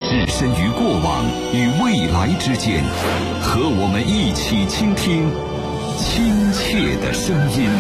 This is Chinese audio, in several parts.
置身于过往与未来之间，和我们一起倾听亲切的声音。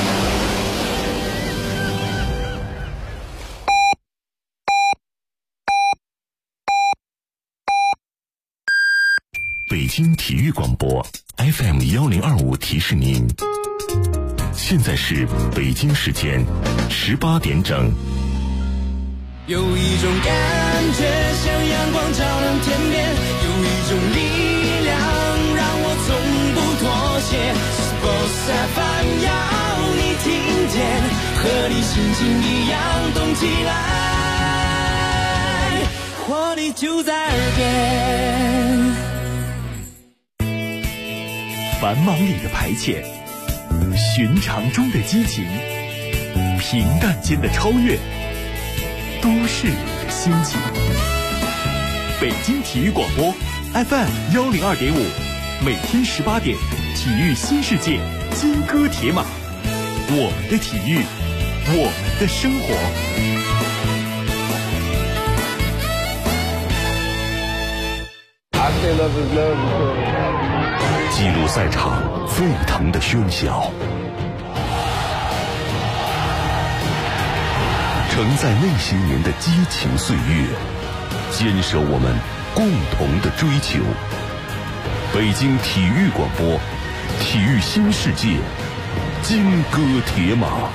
北京体育广播 FM1025提示您，现在是北京时间18点整。 有一种感觉像阳光照亮天边，有一种力量让我从不妥协。Sports FM 要你听见，和你心情一样动起来，活力就在耳边。 繁忙里的排遣，寻常中的激情，平淡间的超越，都市里的心情。北京体育广播 FM102.5，每天18点，体育新世界，金戈铁马，我们的体育，我们的生活。 记录赛场沸腾的喧嚣，承载那些年的激情岁月，坚守我们共同的追求。北京体育广播，体育新世界，金戈铁马。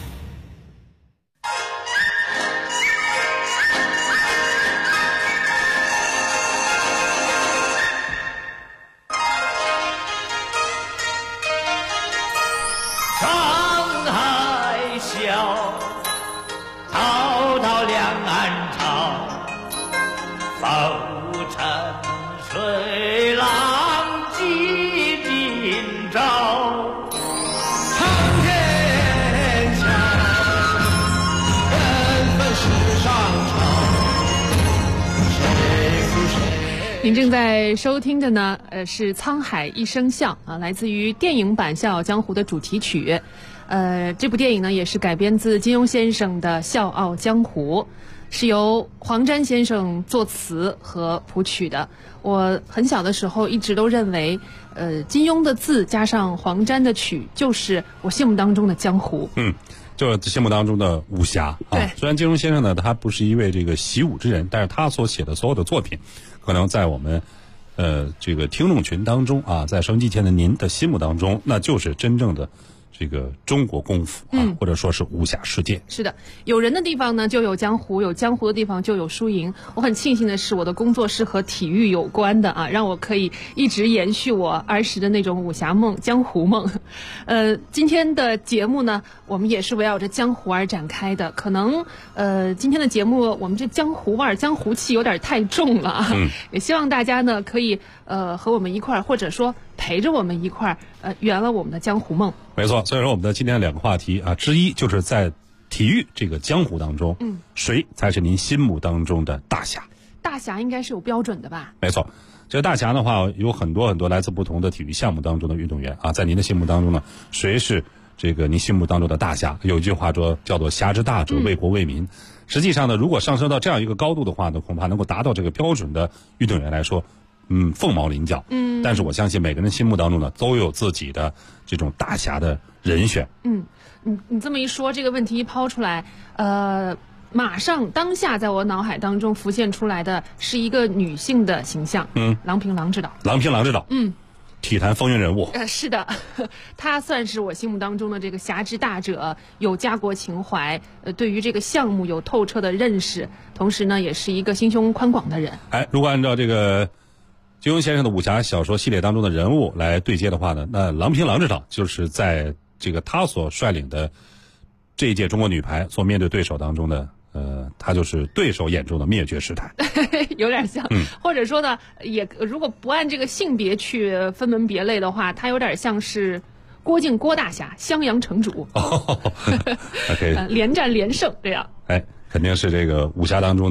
您正在收听的呢，是《沧海一声笑》啊，来自于电影版《笑傲江湖》的主题曲。这部电影呢，也是改编自金庸先生的《笑傲江湖》，是由黄沾先生作词和谱曲的。我很小的时候一直都认为，金庸的字加上黄沾的曲，就是我心目当中的江湖。 就是心目当中的武侠啊。虽然金庸先生呢，他不是一位这个习武之人，但是他所写的所有的作品，可能在我们这个听众群当中啊，在收音机前的您的心目当中，那就是真正的这个中国功夫啊，或者说是武侠世界。 是的，有人的地方呢就有江湖，有江湖的地方就有输赢。我很庆幸的是，我的工作是和体育有关的啊，让我可以一直延续我儿时的那种武侠梦、江湖梦。今天的节目呢，我们也是围绕着江湖而展开的。可能今天的节目我们这江湖味儿、江湖气有点太重了啊。也希望大家呢可以和我们一块儿，或者说陪着我们一块儿圆了我们的江湖梦。 没错，所以说我们的今天两个话题啊，之一就是在体育这个江湖当中，谁才是您心目当中的大侠？ 大侠应该是有标准的吧？ 没错，这个大侠的话，有很多很多来自不同的体育项目当中的运动员啊，在您的心目当中呢，谁是这个您心目当中的大侠？有一句话说叫做侠之大者，为国为民。实际上呢，如果上升到这样一个高度的话呢，恐怕能够达到这个标准的运动员来说，凤毛麟角。但是我相信每个人心目当中呢，都有自己的这种大侠的人选。 你这么一说，这个问题一抛出来，马上当下在我脑海当中浮现出来的是一个女性的形象，郎平郎指导。 郎平郎指导，体坛风云人物。 是的，她算是我心目当中的这个侠之大者，有家国情怀，对于这个项目有透彻的认识，同时呢，也是一个心胸宽广的人。 如果按照这个金庸先生的武侠小说系列当中的人物来对接的话呢，那郎平郎指导就是在这个他所率领的这一届中国女排所面对对手当中的，他就是对手眼中的灭绝师太， 有点像，或者说呢，也如果不按这个性别去分门别类的话，他有点像是郭靖郭大侠，襄阳城主， 连战连胜这样。 肯定是这个武侠当中的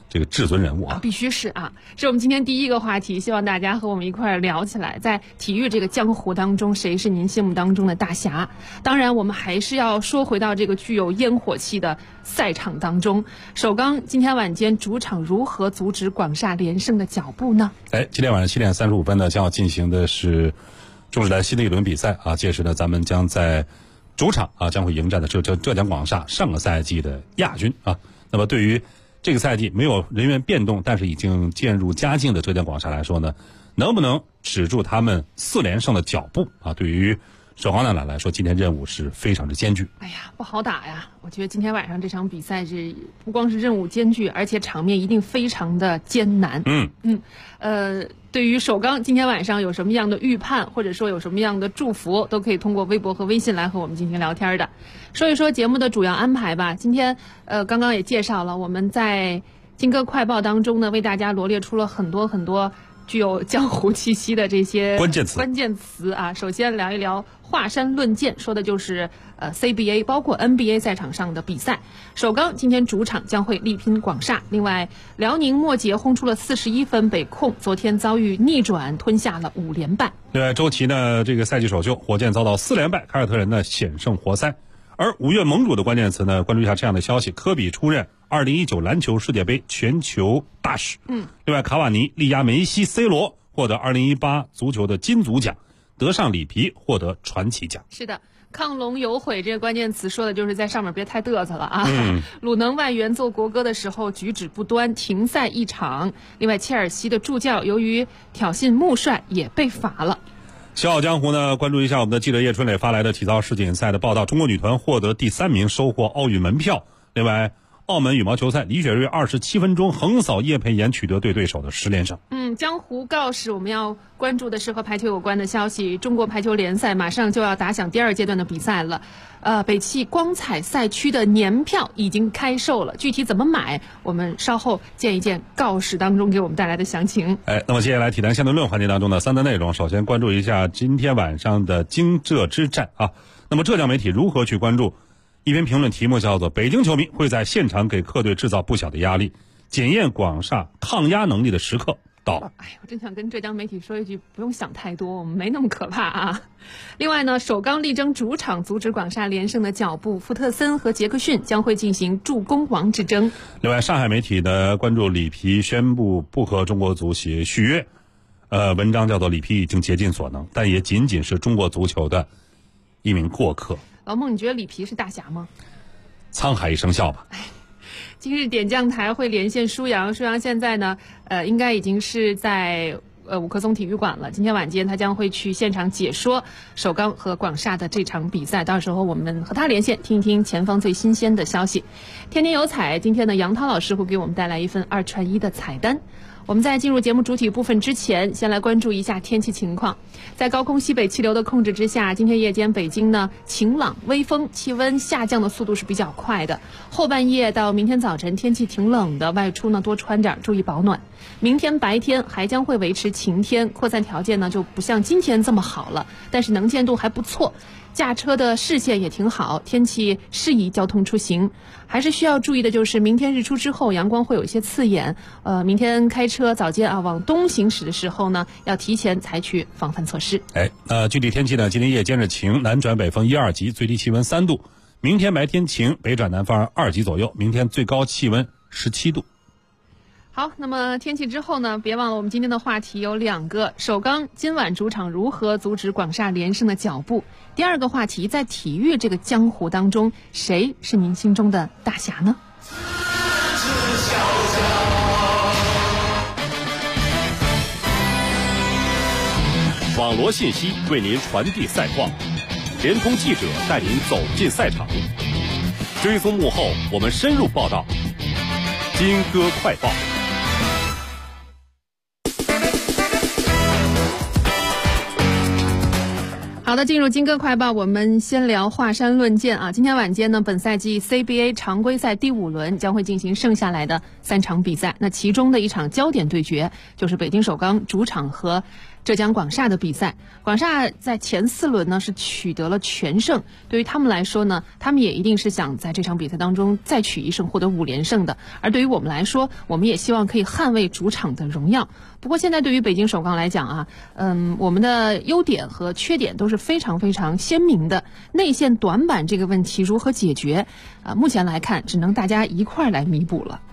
这个至尊人物啊， 必须是啊！这是我们今天第一个话题，希望大家和我们一块儿聊起来。在体育这个江湖当中，谁是您心目当中的大侠？当然，我们还是要说回到这个具有烟火气的赛场当中。首钢今天晚间主场如何阻止广厦连胜的脚步呢？ 今天晚上7点35分呢，将要进行的是中职篮新的一轮比赛啊。届时呢，咱们将在主场啊将会迎战的浙江广厦上个赛季的亚军啊。那么对于这个赛季没有人员变动，但是已经渐入佳境的浙江广厦来说呢，能不能止住他们4连胜的脚步啊？对于首钢男篮来说，今天任务是非常之艰巨。 哎呀，不好打呀！我觉得今天晚上这场比赛是不光是任务艰巨，而且场面一定非常的艰难。对于首钢今天晚上有什么样的预判，或者说有什么样的祝福，都可以通过微博和微信来和我们进行聊天的。说一说节目的主要安排吧。今天刚刚也介绍了，我们在金歌快报当中呢，为大家罗列出了很多很多具有江湖气息的这些关键词啊。首先聊一聊华山论剑，说的就是CBA 包括 NBA 赛场上的比赛。首钢今天主场将会力拼广厦。另外，辽宁末节轰出了41分，北控昨天遭遇逆转，吞下了5连败。 另外，周琦呢这个赛季首秀，火箭遭到4连败，凯尔特人呢险胜活塞。而5月盟主的关键词呢，关注一下这样的消息：科比出任2019篮球世界杯全球大使。另外，卡瓦尼力压梅西、C 罗，获得2018足球的金足奖，德尚里皮获得传奇奖。 是的，亢龙有悔这个关键词说的就是在上面别太嘚瑟了啊。鲁能外援奏国歌的时候举止不端，停赛1场。另外，切尔西的助教由于挑衅穆帅也被罚了。 笑傲江湖呢，关注一下我们的记者叶春磊发来的体操世锦赛的报道。中国女团获得第3名，收获奥运门票。另外，澳门羽毛球赛，李雪芮27分钟横扫叶佩妍，取得对手的10连胜。 江湖告示，我们要关注的是和排球有关的消息。中国排球联赛马上就要打响第2阶段的比赛了。北汽光彩赛区的年票已经开售了，具体怎么买，我们稍后见一见告示当中给我们带来的详情。 那么接下来体坛相对论环节当中的3大内容，首先关注一下今天晚上的京浙之战啊。那么浙江媒体如何去关注？一篇评论题目叫做北京球迷会在现场给客队制造不小的压力，检验广厦抗压能力的时刻到了。 我真想跟浙江媒体说一句，不用想太多，我们没那么可怕啊。另外呢，首钢力争主场阻止广厦连胜的脚步，福特森和杰克逊将会进行助攻王之争。 另外，上海媒体呢关注里皮宣布不和中国足协续约，文章叫做里皮已经竭尽所能，但也仅仅是中国足球的一名过客。 老孟，你觉得里皮是大侠吗？ 沧海一声笑吧。 今日点将台会连线舒阳，舒阳现在呢，应该已经是在五棵松体育馆了。今天晚间他将会去现场解说首钢和广厦的这场比赛，到时候我们和他连线，听一听前方最新鲜的消息。天天有彩，今天呢，杨涛老师会给我们带来一份2串1的彩单。我们在进入节目主体部分之前，先来关注一下天气情况。在高空西北气流的控制之下，今天夜间北京呢晴朗微风，气温下降的速度是比较快的。后半夜到明天早晨天气挺冷的，外出呢多穿点，注意保暖。明天白天还将会维持晴天，扩散条件呢就不像今天这么好了，但是能见度还不错。驾车的视线也挺好，天气适宜交通出行。还是需要注意的就是明天日出之后阳光会有一些刺眼，明天开车早间往东行驶的时候呢，要提前采取防范措施。 具体天气呢，今天夜间是晴，南转北风1、2级，最低气温3度。明天白天晴，北转南风2级左右，明天最高气温17度。 好，那么天气之后呢，别忘了我们今天的话题有2个。首钢今晚主场如何阻止广厦连胜的脚步？第2个话题，在体育这个江湖当中，谁是您心中的大侠呢？ 网罗信息为您传递赛况，联通记者带您走进赛场，追踪幕后，我们深入报道。金歌快报。 好的，进入金歌快报，我们先聊华山论剑啊。今天晚间呢，本赛季 CBA 常规赛第5轮将会进行剩下来的3场比赛。那其中的一场焦点对决就是北京首钢主场和浙江广厦的比赛。广厦在前4轮呢是取得了全胜，对于他们来说呢，他们也一定是想在这场比赛当中再取1胜，获得5连胜的。而对于我们来说，我们也希望可以捍卫主场的荣耀。不过现在对于北京首钢来讲啊，我们的优点和缺点都是非常非常鲜明的。内线短板这个问题如何解决？目前来看，只能大家一块来弥补了。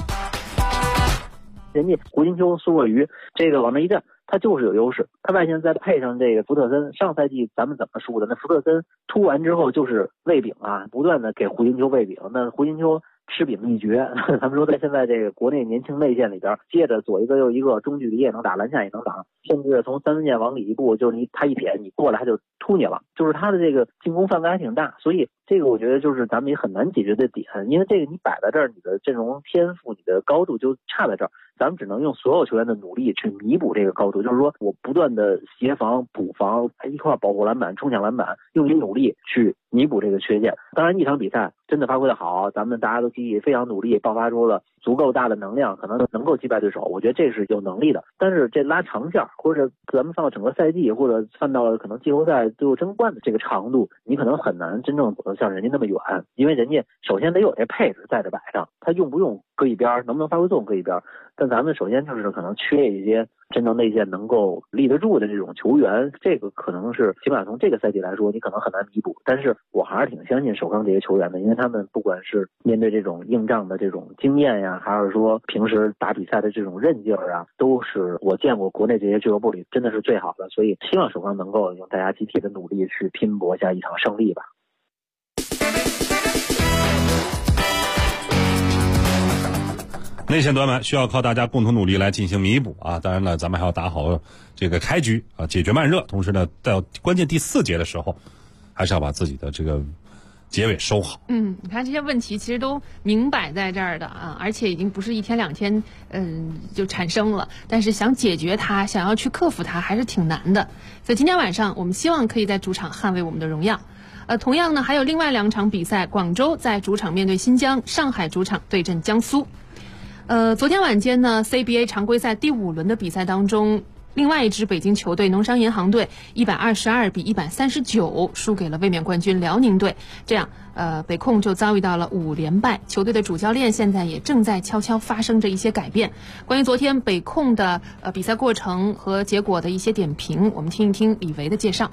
人家胡金秋、苏若愚这个往那一站，他就是有优势。他外线再配上这个福特森，上赛季咱们怎么输的？那福特森突完之后就是喂饼啊，不断的给胡金秋喂饼。那胡金秋吃饼一绝，咱们说在现在这个国内年轻内线里边，接着左一个右一个，中距离也能打，篮下也能打，甚至从3分线往里一步，就是他一撇，你过来他就突你了，就是他的这个进攻范围还挺大，所以这个我觉得就是咱们也很难解决的点，因为这个你摆在这儿，你的阵容天赋、你的高度就差在这儿，咱们只能用所有球员的努力去弥补这个高度，就是说我不断的协防、补防，一块保护篮板、冲抢篮板，用你努力去弥补这个缺陷。当然，一场比赛真的发挥的好，咱们大家都积极非常努力，爆发出了足够大的能量，可能能够击败对手，我觉得这是有能力的。但是这拉长线，或者咱们放到整个赛季，或者放到了可能季后赛最后争冠的这个长度，你可能很难真正走得像人家那么远，因为人家首先得有这配置在这摆上，他用不用搁一边，能不能发挥作用搁一边。但咱们首先就是可能缺一些真正内线能够立得住的这种球员，这个可能是起码从这个赛季来说，你可能很难弥补。但是我还是挺相信首钢这些球员的，因为他们不管是面对这种硬仗的这种经验呀，还是说平时打比赛的这种韧劲儿啊，都是我见过国内这些俱乐部里真的是最好的。所以希望首钢能够用大家集体的努力去拼搏下一场胜利吧。 内线短板需要靠大家共同努力来进行弥补啊！当然了，咱们还要打好这个开局啊，解决慢热。同时呢，到关键第4节的时候，还是要把自己的这个结尾收好。 你看这些问题其实都明摆在这儿的啊，而且已经不是1天2天就产生了，但是想解决它，想要去克服它，还是挺难的。所以今天晚上，我们希望可以在主场捍卫我们的荣耀。同样呢，还有另外2场比赛，广州在主场面对新疆，上海主场对阵江苏。昨天晚间呢 CBA 常规赛第5轮的比赛当中，另外一支北京球队农商银行队122比139输给了卫冕冠军辽宁队，这样北控就遭遇到了5连败。球队的主教练现在也正在悄悄发生着一些改变。关于昨天北控的比赛过程和结果的一些点评，我们听一听李维的介绍。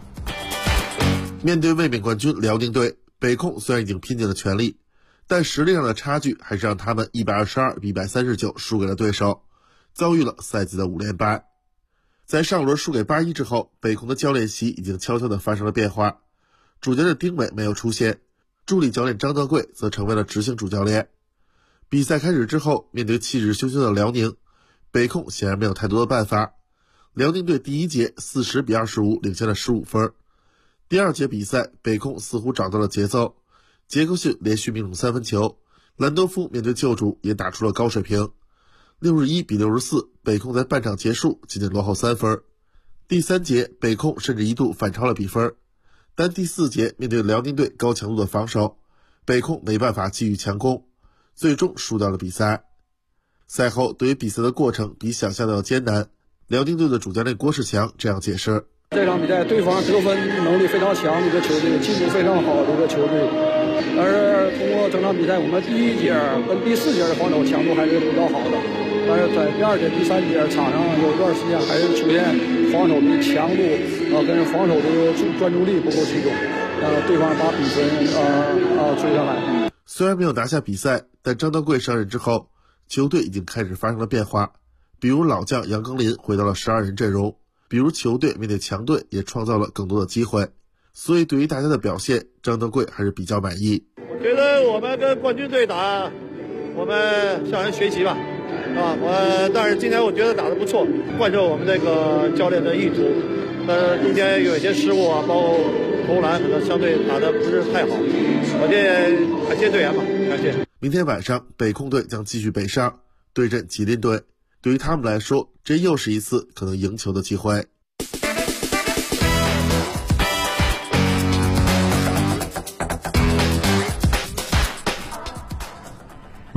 面对卫冕冠军辽宁队，北控虽然已经拼尽了全力，但实力上的差距还是让他们122比139输给了对手，遭遇了赛季的5连败。在上轮输给81之后，北控的教练席已经悄悄地发生了变化。主教练丁伟没有出现，助理教练张德贵则成为了执行主教练。比赛开始之后，面对气势汹汹的辽宁，北控显然没有太多的办法。辽宁队第1节40比25领先了15分。第2节比赛，北控似乎找到了节奏，杰克逊连续命中3分球，兰多夫面对旧主也打出了高水平。61比64，北控在半场结束仅仅落后3分。第3节，北控甚至一度反超了比分，但第4节面对辽宁队高强度的防守，北控没办法继续强攻，最终输掉了比赛。赛后，对于比赛的过程比想象的要艰难，辽宁队的主教练郭士强这样解释： 这场比赛对方得分能力非常强的一个球队，进攻非常好的一个球队，而通过整场比赛，我们第1节跟第4节的防守强度还是比较好的，但是在第2节、第3节场上有一段时间还是出现防守的强度跟防守的专注力不够集中，对方把比分追上来。 虽然没有拿下比赛，但张德贵上任之后，球队已经开始发生了变化，比如老将杨庚林回到了12人阵容，比如球队面对强队也创造了更多的机会，所以对于大家的表现，张德贵还是比较满意。 我觉得我们跟冠军队打，我们向人学习吧，但是今天我觉得打得不错，贯彻我们这个教练的意图。但是中间有一些失误啊，包括投篮可能相对打得不是太好。我这感谢队员吧，感谢。 明天晚上，北控队将继续北上对阵吉林队。对于他们来说，这又是一次可能赢球的机会。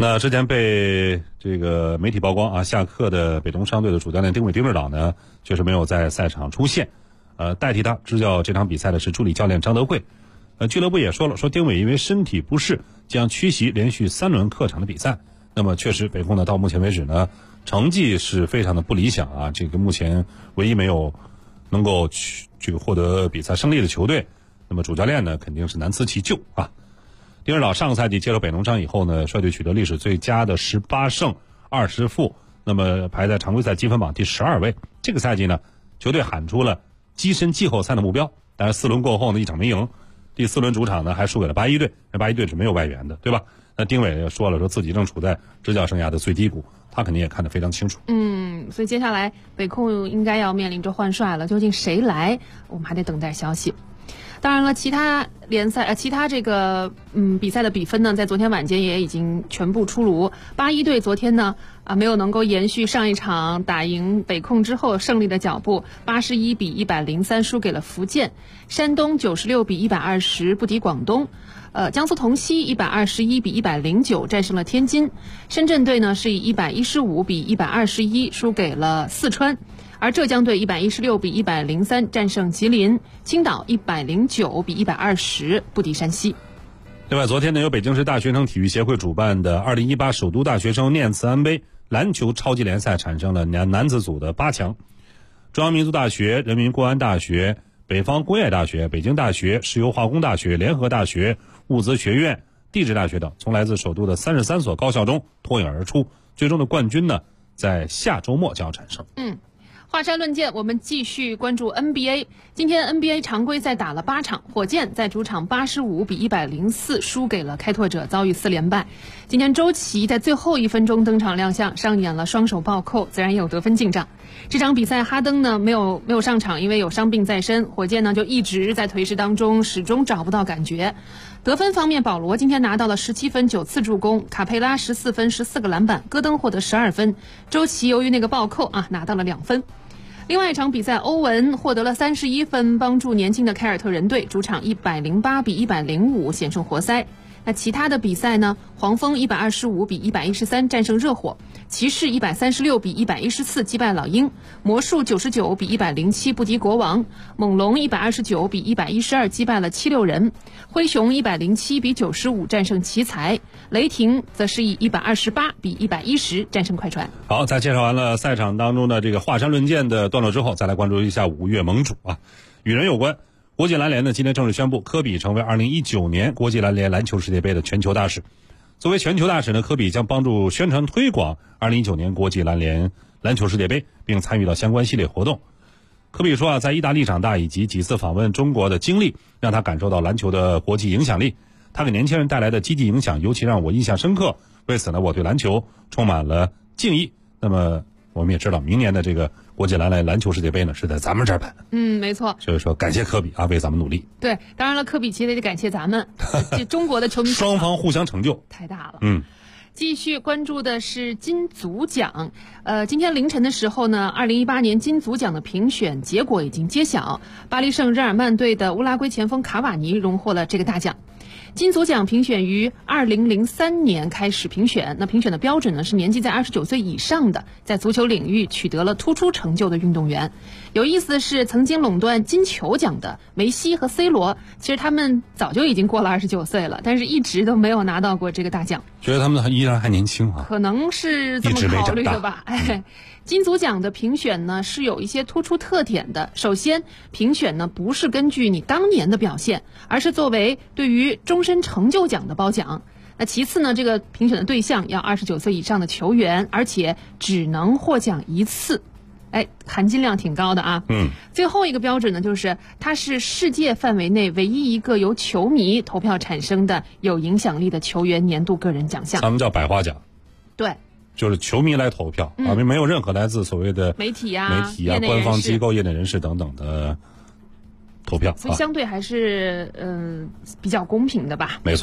那之前被这个媒体曝光啊，下课的北东商队的主教练丁指导呢，确实没有在赛场出现。代替他执教这场比赛的是助理教练张德惠。俱乐部也说了，说丁伟因为身体不适将缺席连续3轮客场的比赛。那么确实北控呢到目前为止呢成绩是非常的不理想啊，这个目前唯一没有能够这个获得比赛胜利的球队，那么主教练呢肯定是难辞其咎啊。丁指导上个赛季接手北农商以后呢，率队取得历史最佳的18胜20负，那么排在常规赛积分榜第12位。这个赛季呢，球队喊出了跻身季后赛的目标，但是4轮过后呢一场没赢，第4轮主场呢还输给了81队，那81队是没有外援的，对吧？那丁伟也说了，说自己正处在执教生涯的最低谷，他肯定也看得非常清楚。 所以接下来北控应该要面临着换帅了，究竟谁来，我们还得等待消息。当然了，其他联赛其他这个比赛的比分呢，在昨天晚间也已经全部出炉。81队昨天呢没有能够延续上一场打赢北控之后胜利的脚步，81比103输给了福建。山东96比120不敌广东。江苏铜溪121比109战胜了天津。深圳队呢是以115比121输给了四川。而浙江队116比103战胜吉林，青岛109比120不敌山西。 另外，昨天呢，由北京市大学生体育协会主办的2018首都大学生念慈庵杯篮球超级联赛产生了男子组的8强，中央民族大学、人民公安大学、北方工业大学、北京大学、石油化工大学、联合大学、物资学院、地质大学等，从来自首都的33所高校中脱颖而出。最终的冠军呢，在下周末将要产生。 华山论剑，我们继续关注 NBA。今天 NBA 常规赛打了8场，火箭在主场85比104输给了开拓者，遭遇4连败。今天周琦在最后1分钟登场亮相，上演了双手暴扣，自然也有得分进账。这场比赛哈登呢没有上场，因为有伤病在身，火箭呢就一直在颓势当中，始终找不到感觉。得分方面，保罗今天拿到了17分9次助攻，卡佩拉14分14个篮板，戈登获得12分，周琦由于那个暴扣拿到了2分。另外一场比赛，欧文获得了31分，帮助年轻的凯尔特人队主场108比105险胜活塞。那其他的比赛呢？黄蜂125比113战胜热火，骑士136比114击败老鹰，魔术99比107不敌国王，猛龙129比112击败了76人，灰熊107比95战胜奇才，雷霆则是以128比110战胜快船。 好，在介绍完了赛场当中的这个华山论剑的段落之后，再来关注一下5月盟主啊，与人有关。国际篮联呢今天正式宣布，科比成为2019年国际篮联篮球世界杯的全球大使。作为全球大使呢，科比将帮助宣传推广2019年国际篮联篮球世界杯，并参与到相关系列活动。科比说在意大利长大以及几次访问中国的经历，让他感受到篮球的国际影响力，他给年轻人带来的积极影响尤其让我印象深刻。为此呢，我对篮球充满了敬意。那么我们也知道，明年的这个国际篮联篮球世界杯呢是在咱们这儿办。 没错。 所以说感谢科比为咱们努力。 对，当然了，科比其实也得感谢咱们这中国的球迷双方互相成就太大了。 继续关注的是金足奖。今天凌晨的时候呢，2018年金足奖的评选结果已经揭晓，巴黎圣日耳曼队的乌拉圭前锋卡瓦尼荣获了这个大奖。金足奖评选于2003年开始评选，那评选的标准呢是年纪在29岁以上的，在足球领域取得了突出成就的运动员。有意思的是，曾经垄断金球奖的梅西和 C 罗，其实他们早就已经过了29岁了，但是一直都没有拿到过这个大奖。 觉得他们依然还年轻啊， 可能是这么考虑的吧。金足奖的评选呢是有一些突出特点的。首先，评选呢不是根据你当年的表现，而是作为对于终身成就奖的褒奖。那其次呢，这个评选的对象要29岁以上的球员，而且只能获奖1次。含金量挺高的啊。最后一个标准呢，就是它是世界范围内唯一一个由球迷投票产生的有影响力的球员年度个人奖项。 咱们叫百花奖。 对。 就是球迷来投票没有任何来自所谓的媒体啊官方机构、业内人士等等的投票， 所以相对还是比较公平的吧。 没错。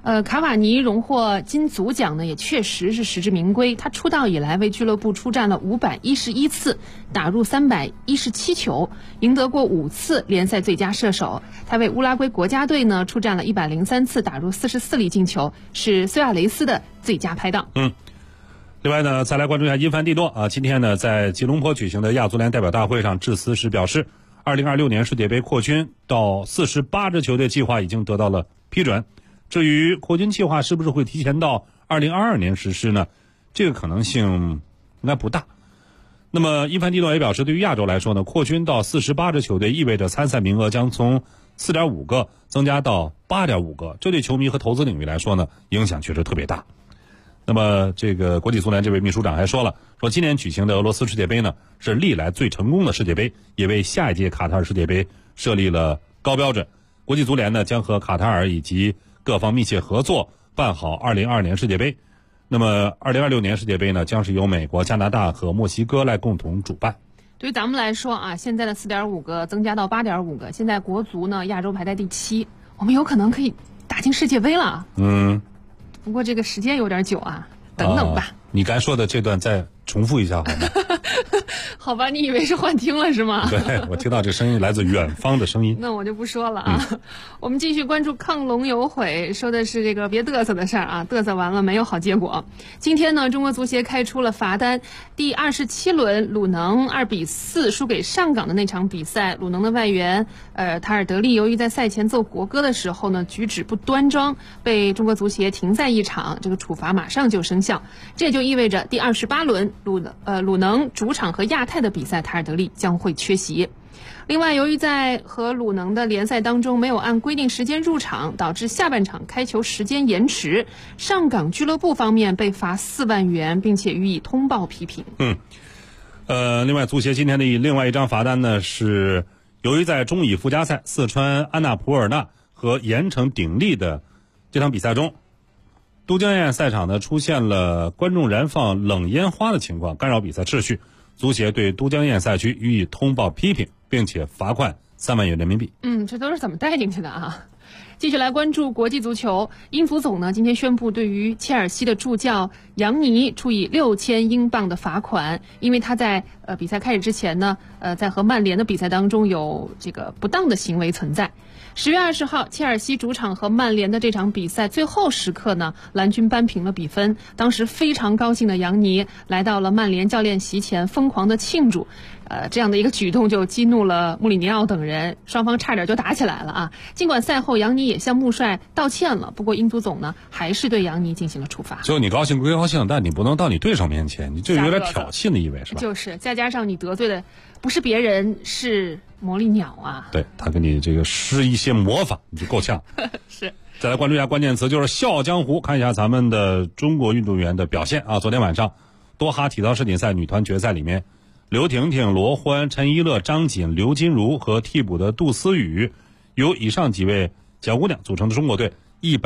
卡瓦尼荣获金足奖呢，也确实是实至名归。他出道以来为俱乐部出战了511次，打入317球，赢得过5次联赛最佳射手。他为乌拉圭国家队呢出战了103次，打入44粒进球，是苏亚雷斯的最佳拍档。 另外呢，再来关注一下因凡蒂诺啊，今天呢在吉隆坡举行的亚足联代表大会上致辞时表示，2026年世界杯扩军到48支球队计划已经得到了批准。至于扩军计划是不是会提前到2022年实施呢？这个可能性应该不大。那么因凡蒂诺也表示，对于亚洲来说呢，扩军到48支球队意味着参赛名额将从4.5个增加到8.5个，这对球迷和投资领域来说呢，影响确实特别大。那么这个国际足联这位秘书长还说今年举行的俄罗斯世界杯呢，是历来最成功的世界杯，也为下一届卡塔尔世界杯设立了高标准。国际足联呢将和卡塔尔以及各方密切合作，办好2022年世界杯。那么2026年世界杯呢，将是由美国、加拿大和墨西哥来共同主办。 对于咱们来说啊，现在的4.5个增加到8.5个，现在国足呢亚洲排在第7，我们有可能可以打进世界杯了。不过这个时间有点久啊，等等吧。 你刚才说的这段再重复一下好吗？ 好吧，你以为是幻听了是吗？ 对，我听到这声音来自远方的声音。 那我就不说了啊。我们继续关注亢龙有悔，说的是这个别嘚瑟的事儿啊，嘚瑟完了没有好结果。今天呢，中国足协开出了罚单，第27轮鲁能2-4输给上港的那场比赛，鲁能的外援塔尔德利由于在赛前奏国歌的时候呢举止不端庄，被中国足协停赛一场，这个处罚马上就生效。这就意味着第28轮鲁能主场和亚太的比赛，塔尔德利将会缺席。另外，由于在和鲁能的联赛当中没有按规定时间入场，导致下半场开球时间延迟，上港俱乐部方面被罚4万元，并且予以通报批评。 另外，足协今天的另外一张罚单呢，是由于在中乙附加赛四川安纳普尔纳和盐城鼎力的这场比赛中，都江堰赛场呢出现了观众燃放冷烟花的情况，干扰比赛秩序。足协对都江堰赛区予以通报批评，并且罚款3万元人民币。 这都是怎么带进去的啊？继续来关注国际足球，英足总呢今天宣布对于切尔西的助教杨尼处以6000英镑的罚款，因为他在比赛开始之前呢，在和曼联的比赛当中有这个不当的行为存在。10月20号，切尔西主场和曼联的这场比赛最后时刻呢，蓝军扳平了比分。当时非常高兴的杨尼来到了曼联教练席前，疯狂的庆祝。这样的一个举动就激怒了穆里尼奥等人，双方差点就打起来了啊！尽管赛后杨尼也向穆帅道歉了，不过英足总呢还是对杨尼进行了处罚。 就你高兴归高兴，但你不能到你对手面前，你这有点挑衅的意味，是吧？ 就是再加上你得罪的不是别人，是魔力鸟啊！ 对，他给你这个施一些魔法，你就够呛。 是。 再来关注一下关键词，就是笑傲江湖。看一下咱们的中国运动员的表现啊！昨天晚上多哈体操世锦赛女团决赛里面，刘婷婷、罗欢、陈一乐、张瑾、刘金如和替补的杜思雨，由以上几位小姑娘组成的中国队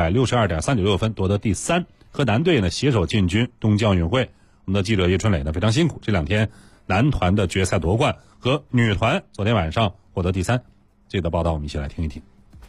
162.396分夺得第3，和男队呢携手进军东京奥运会。我们的记者叶春磊呢非常辛苦，这2天男团的决赛夺冠和女团昨天晚上获得第3。这个报道我们一起来听一听。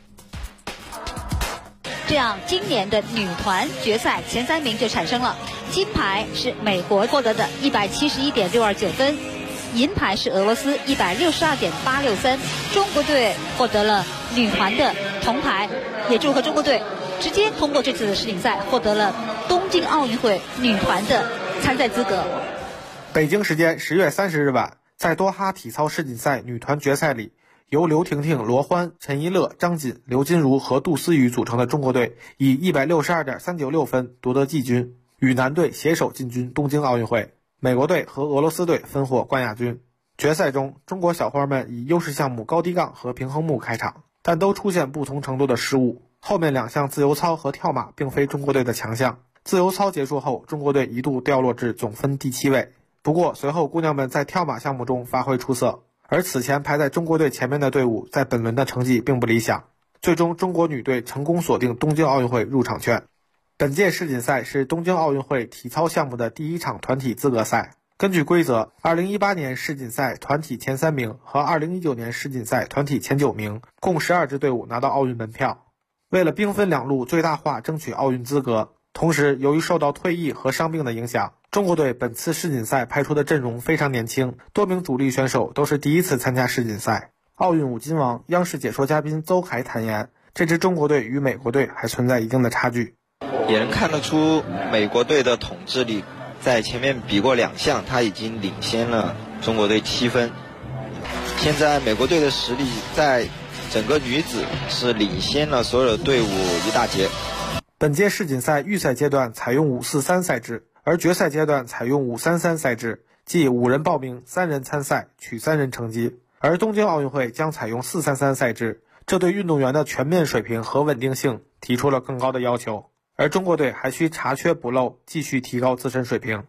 这样今年的女团决赛前3名就产生了，金牌是美国获得的171.629分，银牌是俄罗斯162.863，中国队获得了女团的铜牌，也祝贺中国队直接通过这次的世锦赛，获得了东京奥运会女团的参赛资格。 北京时间10月30日晚，在多哈体操世锦赛女团决赛里，由刘婷婷、罗欢、陈一乐、张瑾、刘金如和杜思雨组成的中国队以162.396分夺得季军，与男队携手进军东京奥运会。美国队和俄罗斯队分获冠亚军。决赛中，中国小花们以优势项目高低杠和平衡木开场，但都出现不同程度的失误。后面2项自由操和跳马并非中国队的强项。自由操结束后，中国队一度掉落至总分第7位。不过随后姑娘们在跳马项目中发挥出色，而此前排在中国队前面的队伍在本轮的成绩并不理想。最终中国女队成功锁定东京奥运会入场券。本届世锦赛是东京奥运会体操项目的第1场团体资格赛。根据规则，2018年世锦赛团体前3名和2019年世锦赛团体前9名共12支队伍拿到奥运门票。 为了兵分两路最大化争取奥运资格，同时由于受到退役和伤病的影响，中国队本次世锦赛派出的阵容非常年轻，多名主力选手都是第一次参加世锦赛。奥运5金王、央视解说嘉宾邹凯坦言，这支中国队与美国队还存在一定的差距。 也能看得出美国队的统治力，在前面比过2项，他已经领先了中国队7分。现在美国队的实力在整个女子是领先了所有的队伍一大截。 本届世锦赛预赛阶段采用5-4-3赛制，而决赛阶段采用5-3-3赛制，即5人报名，3人参赛，取3人成绩。而东京奥运会将采用4-3-3赛制，这对运动员的全面水平和稳定性提出了更高的要求。而中国队还需查缺补漏，继续提高自身水平。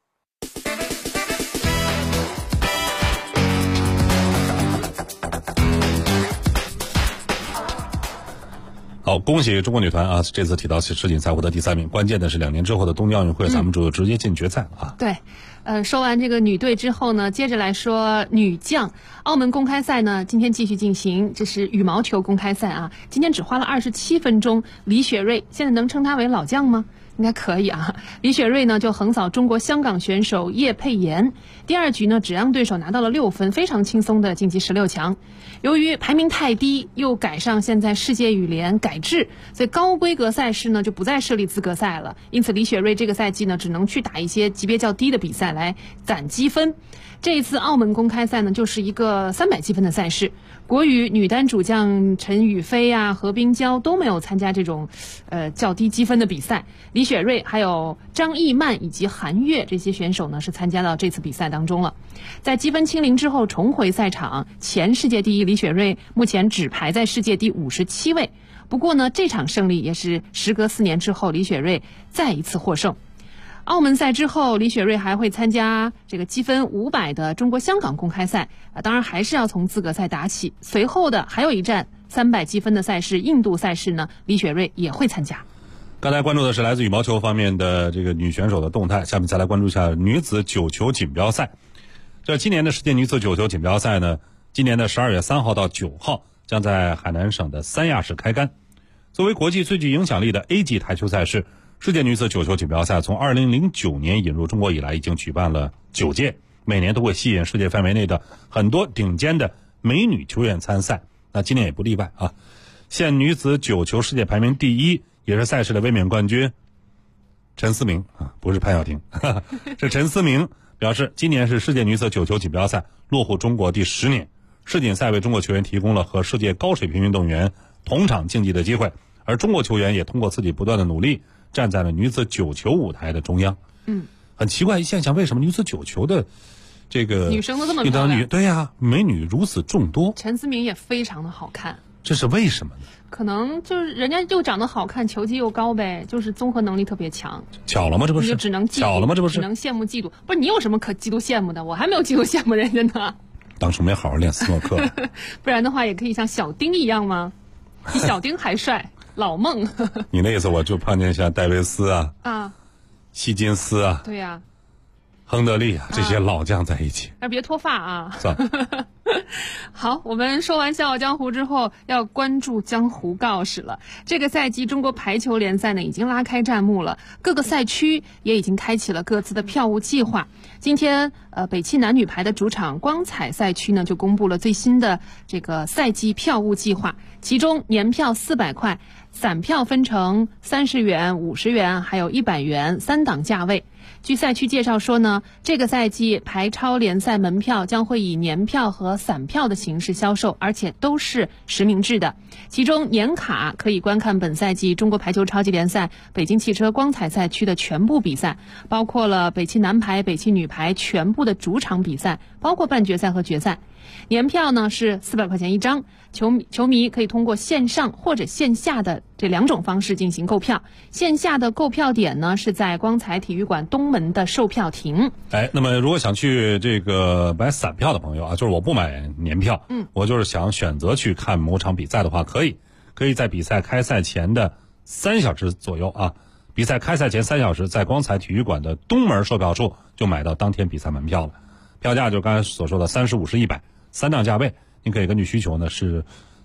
好，恭喜中国女团啊！这次提到世锦赛获得第3名，关键的是2年之后的东京奥运会，咱们就直接进决赛啊。 对，说完这个女队之后呢，接着来说女将。澳门公开赛呢，今天继续进行，这是羽毛球公开赛啊。今天只花了27分钟，李雪芮现在能称她为老将吗？应该可以啊。李雪芮呢就横扫中国香港选手叶佩妍，第2局呢只让对手拿到了6分，非常轻松的晋级16强。由于排名太低，又赶上现在世界羽联改制，所以高规格赛事呢就不再设立资格赛了，因此李雪芮这个赛季呢只能去打一些级别较低的比赛来攒积分。这一次澳门公开赛呢就是一个300积分的赛事，国羽女单主将陈雨菲啊、何冰娇都没有参加这种较低积分的比赛。李雪芮还有张艺曼以及韩悦这些选手呢是参加到这次比赛当中了。在积分清零之后重回赛场，前世界第一李雪芮目前只排在世界第57位。不过呢，这场胜利也是时隔4年之后李雪芮再一次获胜。澳门赛之后，李雪芮还会参加这个积分500的中国香港公开赛当然还是要从资格赛打起。随后的还有一站300积分的赛事，印度赛事呢，李雪芮也会参加。 刚才关注的是来自羽毛球方面的这个女选手的动态，下面再来关注一下女子9球锦标赛。这今年的世界女子9球锦标赛呢，今年的12月3号到9号将在海南省的三亚市开杆。作为国际最具影响力的 A 级台球赛事，世界女子9球锦标赛从2009年引入中国以来，已经举办了9届，每年都会吸引世界范围内的很多顶尖的美女球员参赛。那今年也不例外啊！现女子9球世界排名第1，也是赛事的卫冕冠军陈思明啊，不是潘晓婷，是陈思明表示，今年是世界女子9球锦标赛落户中国第10年，世锦赛为中国球员提供了和世界高水平运动员同场竞技的机会，而中国球员也通过自己不断的努力，站在了女子9球舞台的中央。很奇怪一现象，为什么女子9球的这个女生都这么漂亮？ 对呀，美女如此众多。 陈思明也非常的好看， 这是为什么呢？ 可能就是人家又长得好看，球技又高呗，就是综合能力特别强。 巧了吗？这不是？ 你就只能嫉妒， 巧了吗？这不是？ 只能羡慕嫉妒。不是你有什么可嫉妒羡慕的？我还没有嫉妒羡慕人家呢。 当初没好好练斯诺克。 不然的话，也可以像小丁一样吗？比小丁还帅。老孟。 你那意思我就碰见像戴维斯啊，希金斯啊， 对呀， 亨德利啊这些老将在一起。 别脱发啊！ 算了。 好，我们说完笑傲江湖之后，要关注江湖告示了。这个赛季中国排球联赛呢已经拉开战幕了，各个赛区也已经开启了各自的票务计划。今天北汽男女排的主场光彩赛区呢就公布了最新的这个赛季票务计划，其中年票400块，散票分成30元、50元还有100元3档价位。据赛区介绍说呢，这个赛季排超联赛门票将会以年票和散票的形式销售，而且都是实名制的。其中年卡可以观看本赛季中国排球超级联赛北京汽车光彩赛区的全部比赛，包括了北汽男排、北汽女排全部的主场比赛，包括半决赛和决赛。年票呢是400块钱一张，球迷可以通过线上或者线下的这2种方式进行购票。线下的购票点呢是在光彩体育馆东门的售票亭。 那么如果想去这个买散票的朋友啊，就是我不买年票，我就是想选择去看某场比赛的话，可以在比赛开赛前的3小时左右啊，比赛开赛前3小时，在光彩体育馆的东门售票处就买到当天比赛门票了。票价就刚才所说的30、50、100。3档价位，您可以根据需求呢是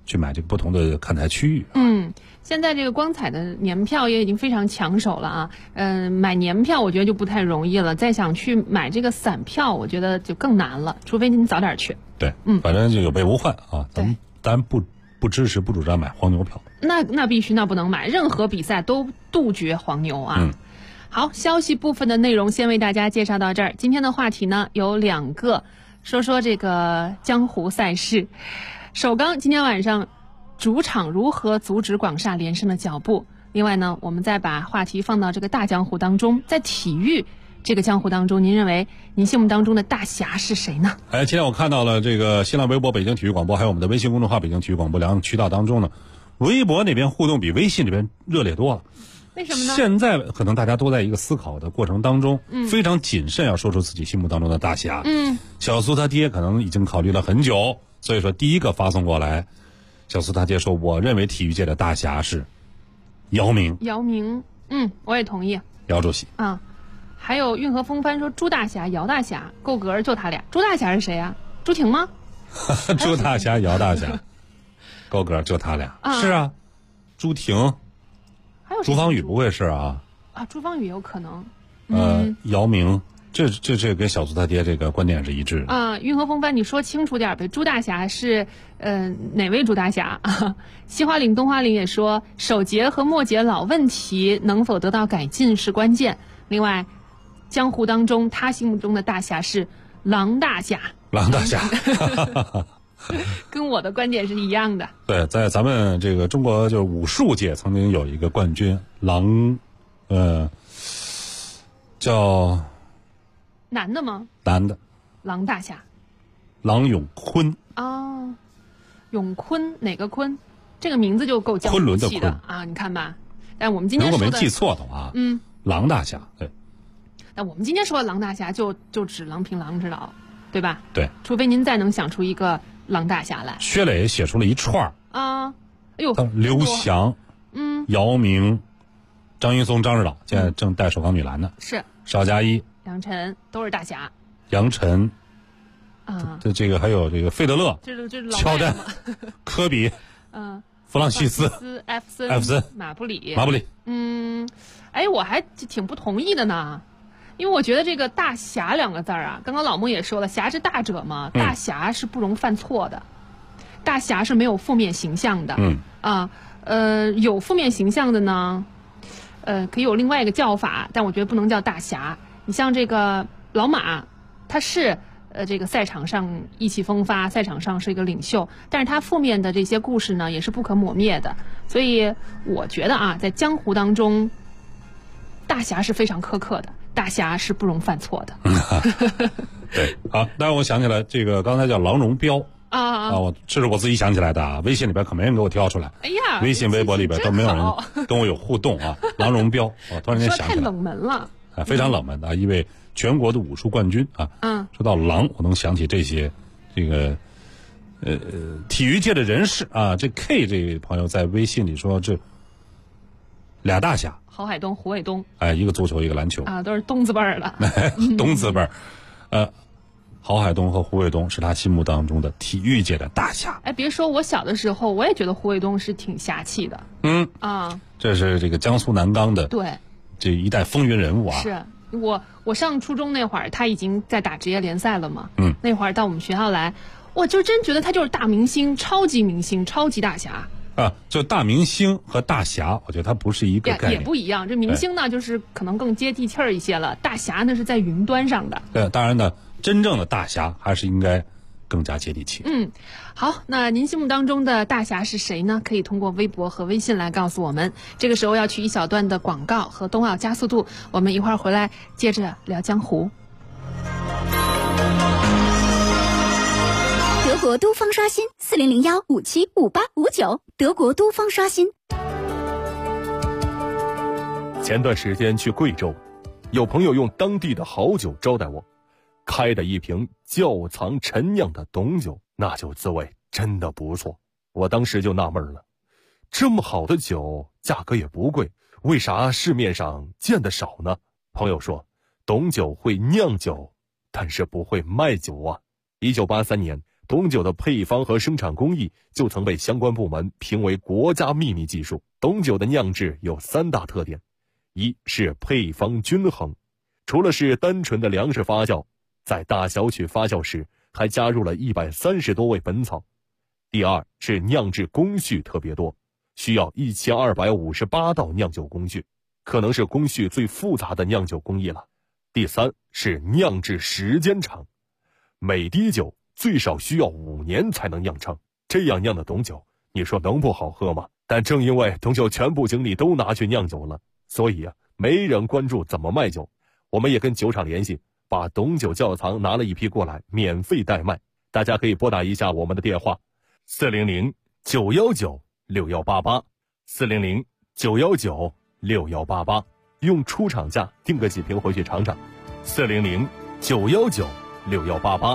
去买这个不同的看台区域。 现在这个光彩的年票也已经非常抢手了啊。买年票我觉得就不太容易了，再想去买这个散票，我觉得就更难了，除非您早点去。 对，反正就有备无患啊。咱们当然不支持不主张买黄牛票。 那必须，那不能买，任何比赛都杜绝黄牛啊。好，消息部分的内容先为大家介绍到这儿。今天的话题呢有2个，说这个江湖赛事。首钢今天晚上主场如何阻止广厦连胜的脚步？另外呢，我们再把话题放到这个大江湖当中，在体育这个江湖当中，您认为您心目当中的大侠是谁呢？ 今天我看到了这个新浪微博北京体育广播，还有我们的微信公众号北京体育广播2个渠道当中呢，微博那边互动比微信这边热烈多了。 为什么呢？ 现在可能大家都在一个思考的过程当中，非常谨慎，要说出自己心目当中的大侠。小苏他爹可能已经考虑了很久，所以说第一个发送过来，小苏他爹说，我认为体育界的大侠是姚明。 姚明，我也同意。 姚主席啊，还有运河风帆说朱大侠、姚大侠，够格就他俩。朱大侠是谁啊？朱婷吗？ 朱大侠、姚大侠，够格就他俩。是啊，朱婷。 还有朱芳雨不会是啊？ 朱芳雨有可能。 姚明，这跟小苏他爹这个观点是一致的啊。运河风帆，你说清楚点呗。朱大侠是哪位朱大侠啊？西花岭、东花岭也说首节和末节老问题能否得到改进是关键。另外，江湖当中他心目中的大侠是郎大侠。 郎大侠。 跟我的观点是一样的。 对，在咱们这个中国就是武术界曾经有一个冠军郎，叫男的吗？ 男的。 郎大侠。 郎永坤。 永坤哪个坤？这个名字就够江湖气的啊！你看吧，但我们今天说的， 如果没记错的话，郎大侠，对。 但我们今天说的郎大侠就指郎平、郎指导，对吧？ 对。 除非您再能想出一个郎大侠来。 薛磊写出了一串啊，哎呦， 刘翔，姚明、张云松、张指导，现在正带首钢女篮呢。 是。 邵佳一、 杨晨都是大侠。 杨晨。这个还有这个费德勒、乔丹、科比、弗朗西斯、 艾弗森、马布里。我还挺不同意的呢，因为我觉得这个大侠2个字啊，刚刚老孟也说了，侠之大者嘛，大侠是不容犯错的，大侠是没有负面形象的。有负面形象的呢，可以有另外一个叫法，但我觉得不能叫大侠。你像这个老马，他是这个赛场上意气风发，赛场上是一个领袖，但是他负面的这些故事呢，也是不可磨灭的。所以我觉得啊，在江湖当中，大侠是非常苛刻的，大侠是不容犯错的。 对，好，当然我想起来，这个刚才叫郎荣彪这是我自己想起来的啊，微信里边可没人给我挑出来。 哎呀， 微信、微博里边都没有人跟我有互动啊。郎荣彪，我突然间想起来， 太冷门了。 非常冷门的一位全国的武术冠军啊。说到狼，我能想起这些这个体育界的人士啊。这 K 这位朋友在微信里说，这俩大侠， 郝海东、胡伟东， 一个足球，一个篮球啊，都是东字辈儿的。 东字辈儿，郝海东和胡伟东是他心目当中的体育界的大侠。 别说我小的时候，我也觉得胡伟东是挺侠气的。 这是这个江苏南钢的对这一代风云人物啊。 是我上初中那会儿，他已经在打职业联赛了嘛。那会儿到我们学校来，我就真觉得他就是大明星、超级明星、超级大侠。 就大明星和大侠，我觉得它不是一个概念， 也不一样。这明星呢，就是可能更接地气儿一些了；大侠呢是在云端上的。 对，当然呢，真正的大侠还是应该更加接地气。 好，那您心目当中的大侠是谁呢？可以通过微博和微信来告诉我们。这个时候要去一小段的广告和冬奥加速度，我们一会儿回来接着聊江湖。 德国都方刷新4001575859，德国都方刷新。 前段时间去贵州，有朋友用当地的好酒招待我，开的一瓶窖藏陈酿的董酒，那酒滋味真的不错。我当时就纳闷了，这么好的酒，价格也不贵，为啥市面上见得少呢？朋友说，董酒会酿酒，但是不会卖酒啊。1983年董酒的配方和生产工艺就曾被相关部门评为国家秘密技术。董酒的酿制有3大特点：一是配方均衡，除了是单纯的粮食发酵，在大小曲发酵时还加入了130多味本草；第二是酿制工序特别多，需要1258道酿酒工序，可能是工序最复杂的酿酒工艺了；第三是酿制时间长，每滴酒最少需要5年才能酿成。这样酿的董酒，你说能不好喝吗？但正因为董酒全部精力都拿去酿酒了，所以没人关注怎么卖酒。我们也跟酒厂联系，把董酒窖藏拿了一批过来，免费代卖。大家可以拨打一下我们的电话：400-919-6188 400-919-6188，用出厂价订个几瓶回去尝尝。400-919-6188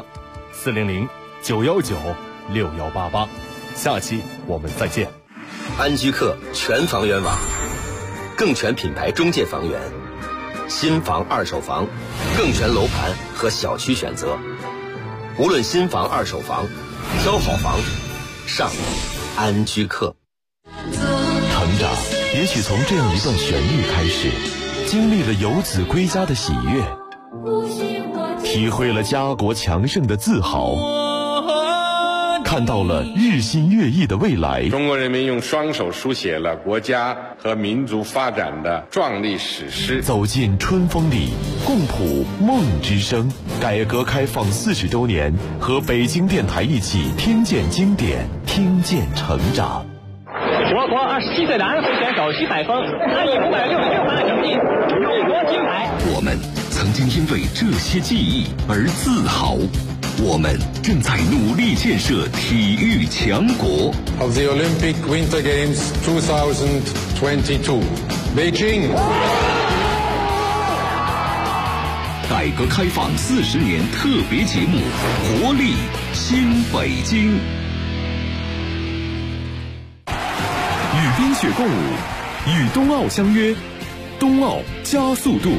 400-919-6188。下期我们再见。 安居客全房源网，更全品牌中介房源，新房二手房，更全楼盘和小区选择。无论新房二手房，挑好房上安居客。 成长也许从这样一段旋律开始，经历了游子归家的喜悦，体会了家国强盛的自豪，看到了日新月异的未来。 中国人民用双手书写了国家和民族发展的壮丽史诗。 走进春风里，共谱梦之声。改革开放40周年，和北京电台一起听见经典，听见成长。 我国27岁的安徽选手徐海峰，他以566分的成绩荣夺金牌。 我们曾经因为这些记忆而自豪。我们正在努力建设体育强国。 Of the Olympic Winter Games 2022, Beijing. 改革开放40年特别节目，活力新北京。 与冰雪共舞，与冬奥相约，冬奥加速度。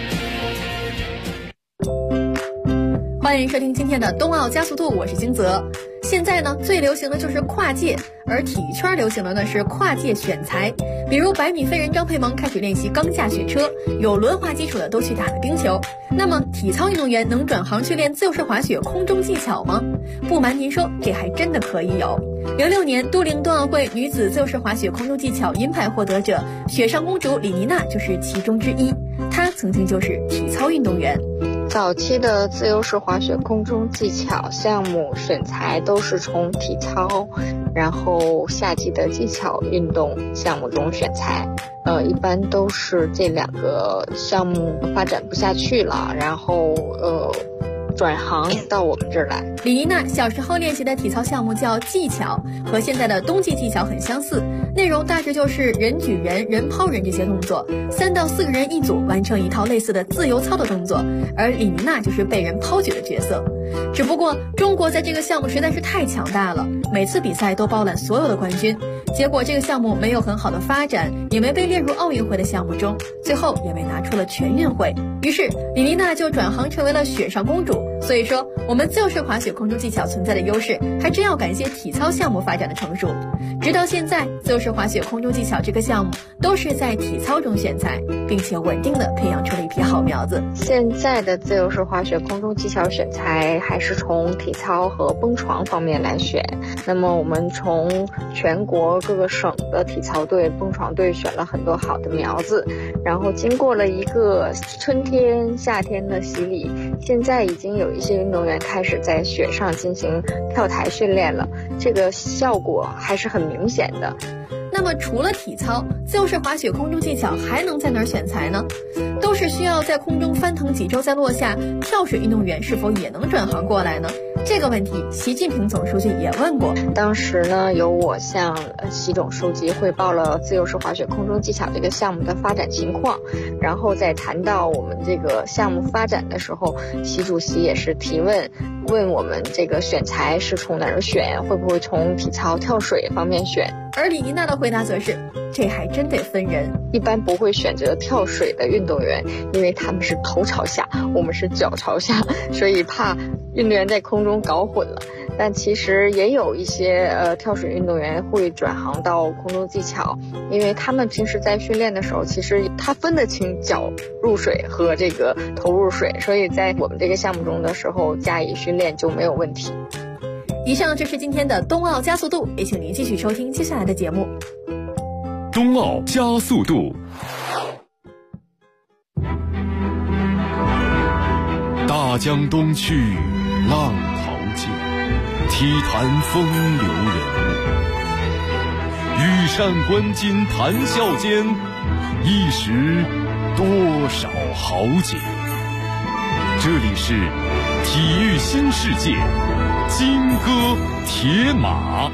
欢迎收听今天的冬奥加速度，我是金泽。现在呢，最流行的就是跨界，而体育圈流行的呢是跨界选材。比如100米飞人张培萌开始练习钢架雪车，有轮滑基础的都去打了冰球。那么体操运动员能转行去练自由式滑雪空中技巧吗？不瞒您说，这还真的可以有。06年都灵冬奥会女子自由式滑雪空中技巧银牌获得者雪上公主李妮娜就是其中之一，她曾经就是体操运动员。 早期的自由式滑雪空中技巧项目选材都是从体操，然后夏季的技巧运动项目中选材。一般都是这2个项目发展不下去了，然后转行到我们这儿来。 李妮娜小时候练习的体操项目叫技巧，和现在的冬季技巧很相似，内容大致就是人举人、人抛人这些动作，3到4个人一组完成一套类似的自由操的动作，而李妮娜就是被人抛举的角色。只不过中国在这个项目实在是太强大了，每次比赛都包揽所有的冠军，结果这个项目没有很好的发展，也没被列入奥运会的项目中，最后也被拿出了全运会。于是李妮娜就转行成为了雪上公主。所以说我们自由式滑雪空中技巧存在的优势还真要感谢体操项目发展的成熟。直到现在，自由式滑雪空中技巧这个项目都是在体操中选材，并且稳定的培养出了一批好苗子。 现在的自由式滑雪空中技巧选材还是从体操和蹦床方面来选。那么我们从全国各个省的体操队、蹦床队选了很多好的苗子，然后经过了一个春天、夏天的洗礼，现在已经有一些运动员开始在雪上进行跳台训练了，这个效果还是很明显的。 那么除了体操，自由式滑雪空中技巧还能在哪儿选材呢？都是需要在空中翻腾几周再落下，跳水运动员是否也能转行过来呢？这个问题习近平总书记也问过。 当时呢，由我向习总书记汇报了自由式滑雪空中技巧这个项目的发展情况，然后在谈到我们这个项目发展的时候，习主席也是提问我们这个选材是从哪儿选，会不会从体操跳水方面选。 而李妮娜的回答则是， 这还真得分人。 一般不会选择跳水的运动员，因为他们是头朝下，我们是脚朝下，所以怕运动员在空中搞混了。但其实也有一些跳水运动员会转行到空中技巧，因为他们平时在训练的时候，其实他分得清脚入水和这个头入水，所以在我们这个项目中的时候加以训练就没有问题。 以上就是今天的冬奥加速度，也请您继续收听接下来的节目。 冬奥加速度，大江东去，浪淘尽，体坛风流人物，羽扇纶巾谈笑间，一时多少豪杰。这里是体育新世界，金戈铁马。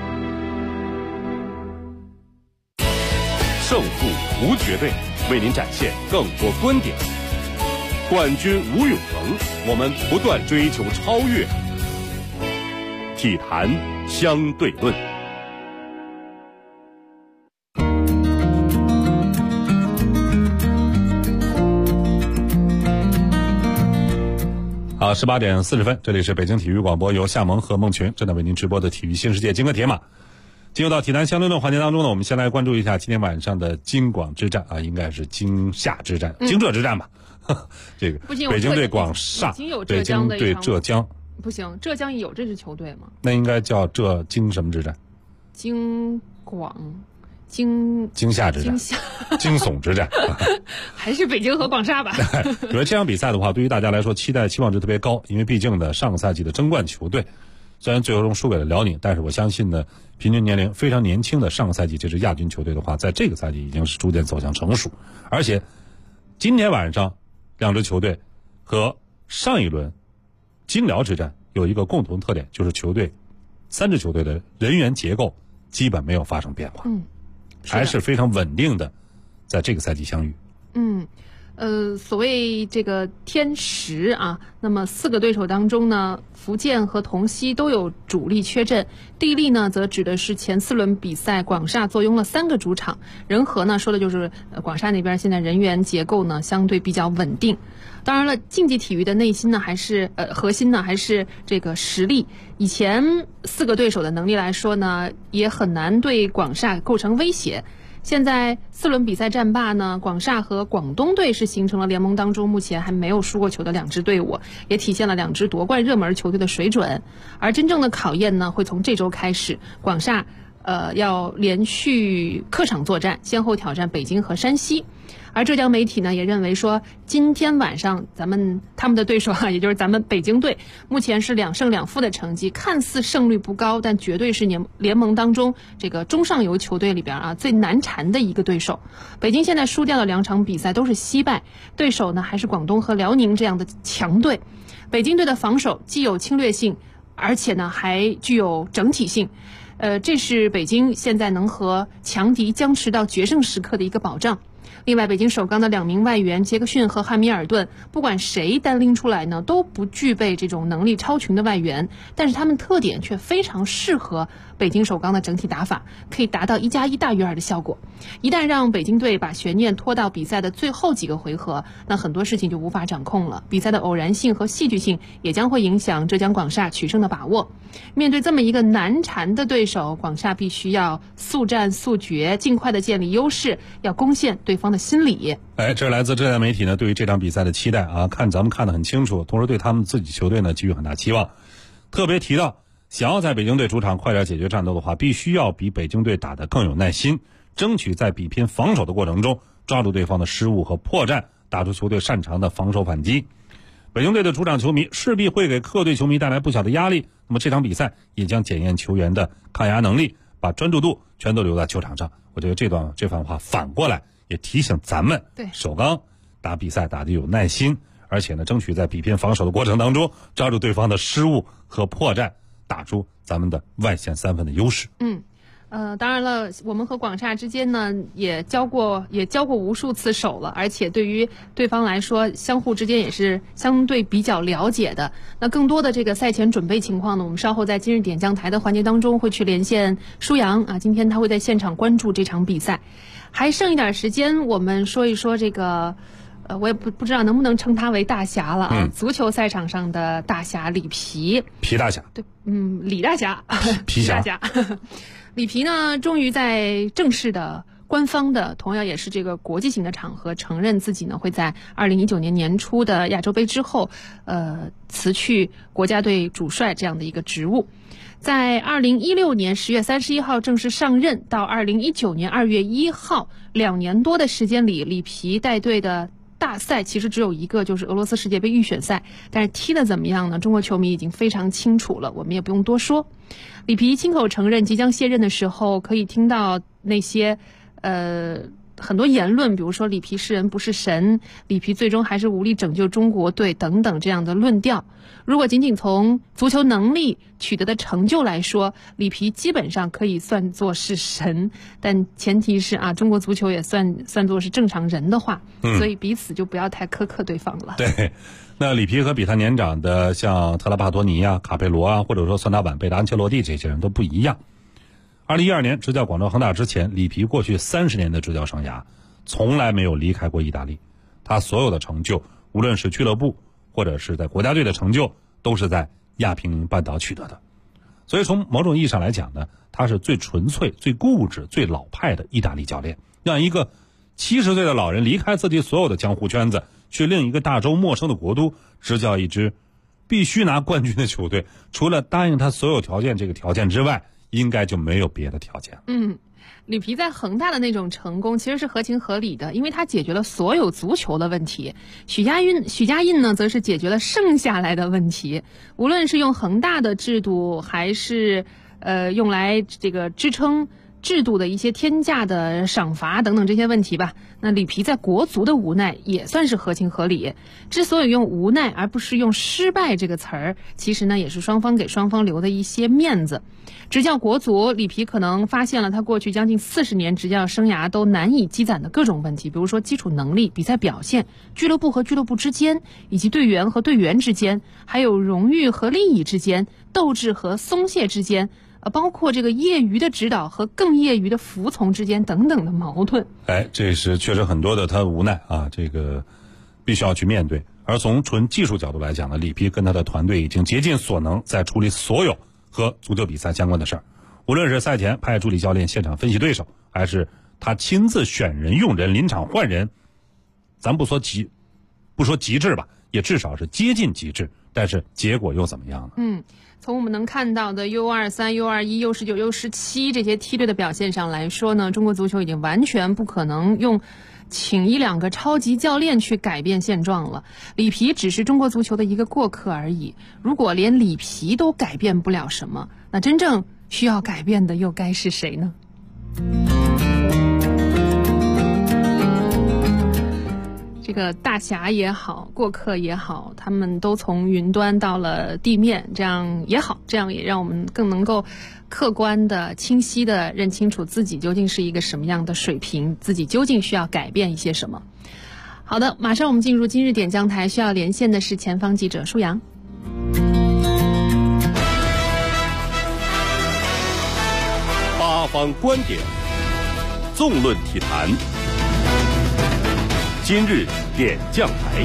胜负无绝对，为您展现更多观点。冠军无永恒，我们不断追求超越。体坛相对论。 好，18点40分，这里是北京体育广播，由夏萌和孟群正在为您直播的体育新世界金戈铁马。进入到体坛相对论环节当中呢，我们先来关注一下今天晚上的京广之战啊，应该是京夏之战、京浙之战吧。这个北京对广厦，北京对浙江。 不行，浙江有这支球队吗？ 那应该叫浙京什么之战？ 京广。京夏之战，惊悚之战， 还是北京和广厦吧。 觉得这场比赛的话，对于大家来说期望值特别高，因为毕竟呢，上个赛季的争冠球队虽然最终输给了辽宁，但是我相信呢，平均年龄非常年轻的上个赛季这支亚军球队的话，在这个赛季已经是逐渐走向成熟，而且今天晚上两支球队和上一轮京辽之战有一个共同特点，就是三支球队的人员结构基本没有发生变化。还是非常稳定的，在这个赛季相遇。 所谓这个天时啊，那么4个对手当中呢，福建和同曦都有主力缺阵，地利呢则指的是前4轮比赛广厦坐拥了3个主场，人和呢说的就是广厦那边现在人员结构呢相对比较稳定。当然了，竞技体育的内心呢还是核心呢还是这个实力。以前4个对手的能力来说呢，也很难对广厦构成威胁。现在4轮比赛战罢呢，广厦和广东队是形成了联盟当中目前还没有输过球的2支队伍，也体现了2支夺冠热门球队的水准。而真正的考验呢，会从这周开始，广厦要连续客场作战，先后挑战北京和山西。而浙江媒体呢也认为说，今天晚上他们的对手也就是咱们北京队，目前是2胜2负的成绩，看似胜率不高，但绝对是联盟当中这个中上游球队里边最难缠的一个对手。北京现在输掉的2场比赛都是惜败，对手呢还是广东和辽宁这样的强队。北京队的防守既有侵略性，而且呢还具有整体性。这是北京现在能和强敌僵持到决胜时刻的一个保障。另外，北京首钢的2名外援杰克逊和汉密尔顿，不管谁单拎出来呢，都不具备这种能力超群的外援，但是他们特点却非常适合北京首钢的整体打法，可以达到1+1大于2的效果。一旦让北京队把悬念拖到比赛的最后几个回合，那很多事情就无法掌控了。比赛的偶然性和戏剧性也将会影响浙江广厦取胜的把握。面对这么一个难缠的对手，广厦必须要速战速决，尽快的建立优势，要攻陷对方的心理。 这是来自浙江媒体呢对于这场比赛的期待啊，咱们看得很清楚，同时对他们自己球队呢寄予很大期望。特别提到，想要在北京队主场快点解决战斗的话，必须要比北京队打得更有耐心，争取在比拼防守的过程中抓住对方的失误和破绽，打出球队擅长的防守反击。北京队的主场球迷势必会给客队球迷带来不小的压力，那么这场比赛也将检验球员的抗压能力，把专注度全都留在球场上。我觉得这番话反过来也提醒咱们，首钢打比赛打得有耐心，而且呢，争取在比拼防守的过程当中抓住对方的失误和破绽，打出咱们的外线3分的优势。 当然了，我们和广厦之间呢也交过无数次手了，而且对于对方来说，相互之间也是相对比较了解的。那更多的这个赛前准备情况呢，我们稍后在今日点将台的环节当中会去连线舒阳啊，今天他会在现场关注这场比赛。还剩一点时间，我们说一说这个。我也不知道能不能称他为大侠了啊！足球赛场上的大侠里皮大侠， 对，李大侠， 皮大侠，里皮呢，终于在正式的、官方的，同样也是这个国际性的场合，承认自己呢会在2019年年初的亚洲杯之后，辞去国家队主帅这样的一个职务。在2016年10月31号正式上任，到2019年2月1号，2年多的时间里，里皮带队的大赛其实只有一个，就是俄罗斯世界杯预选赛，但是踢得怎么样呢？中国球迷已经非常清楚了，我们也不用多说。里皮亲口承认即将卸任的时候，可以听到那些很多言论，比如说里皮是人不是神，里皮最终还是无力拯救中国队等等这样的论调。如果仅仅从足球能力取得的成就来说，里皮基本上可以算作是神，但前提是啊，中国足球也算作是正常人的话，所以彼此就不要太苛刻对方了。 对，那里皮和比他年长的像特拉帕多尼啊、卡佩罗啊，或者说酸打板贝达安切洛蒂这些人都不一样。2012年执教广州恒大之前，里皮过去30年的执教生涯从来没有离开过意大利，他所有的成就，无论是俱乐部或者是在国家队的成就，都是在亚平宁半岛取得的。所以从某种意义上来讲呢，他是最纯粹、最固执、最老派的意大利教练。让一个70岁的老人离开自己所有的江湖圈子，去另一个大洲陌生的国都执教一支必须拿冠军的球队，除了答应他所有条件这个条件之外，应该就没有别的条件了。 里皮在恒大的那种成功其实是合情合理的，因为他解决了所有足球的问题。许家印呢，则是解决了剩下来的问题。无论是用恒大的制度，还是用来这个支撑制度的一些天价的赏罚等等这些问题吧，那里皮在国足的无奈也算是合情合理。之所以用无奈而不是用失败这个词儿，其实呢也是双方给双方留的一些面子。执教国足，里皮可能发现了他过去将近40年执教生涯都难以积攒的各种问题，比如说基础能力、比赛表现、俱乐部和俱乐部之间，以及队员和队员之间，还有荣誉和利益之间、斗志和松懈之间，包括这个业余的指导和更业余的服从之间等等的矛盾。 这是确实很多的他无奈啊，这个必须要去面对。而从纯技术角度来讲呢，里皮跟他的团队已经竭尽所能在处理所有和足球比赛相关的事儿，无论是赛前派助理教练现场分析对手，还是他亲自选人用人、临场换人，咱不说极致吧，也至少是接近极致，但是结果又怎么样呢？ 从我们能看到的 U23、U21、U19、U17 这些梯队的表现上来说呢，中国足球已经完全不可能用请1-2个超级教练去改变现状了。里皮只是中国足球的一个过客而已。如果连里皮都改变不了什么，那真正需要改变的又该是谁呢？这个大侠也好，过客也好，他们都从云端到了地面，这样也好，这样也让我们更能够客观的、清晰的认清楚自己究竟是一个什么样的水平，自己究竟需要改变一些什么。好的，马上我们进入今日点将台，需要连线的是前方记者舒阳。 八方观点，纵论体坛。今日点将台。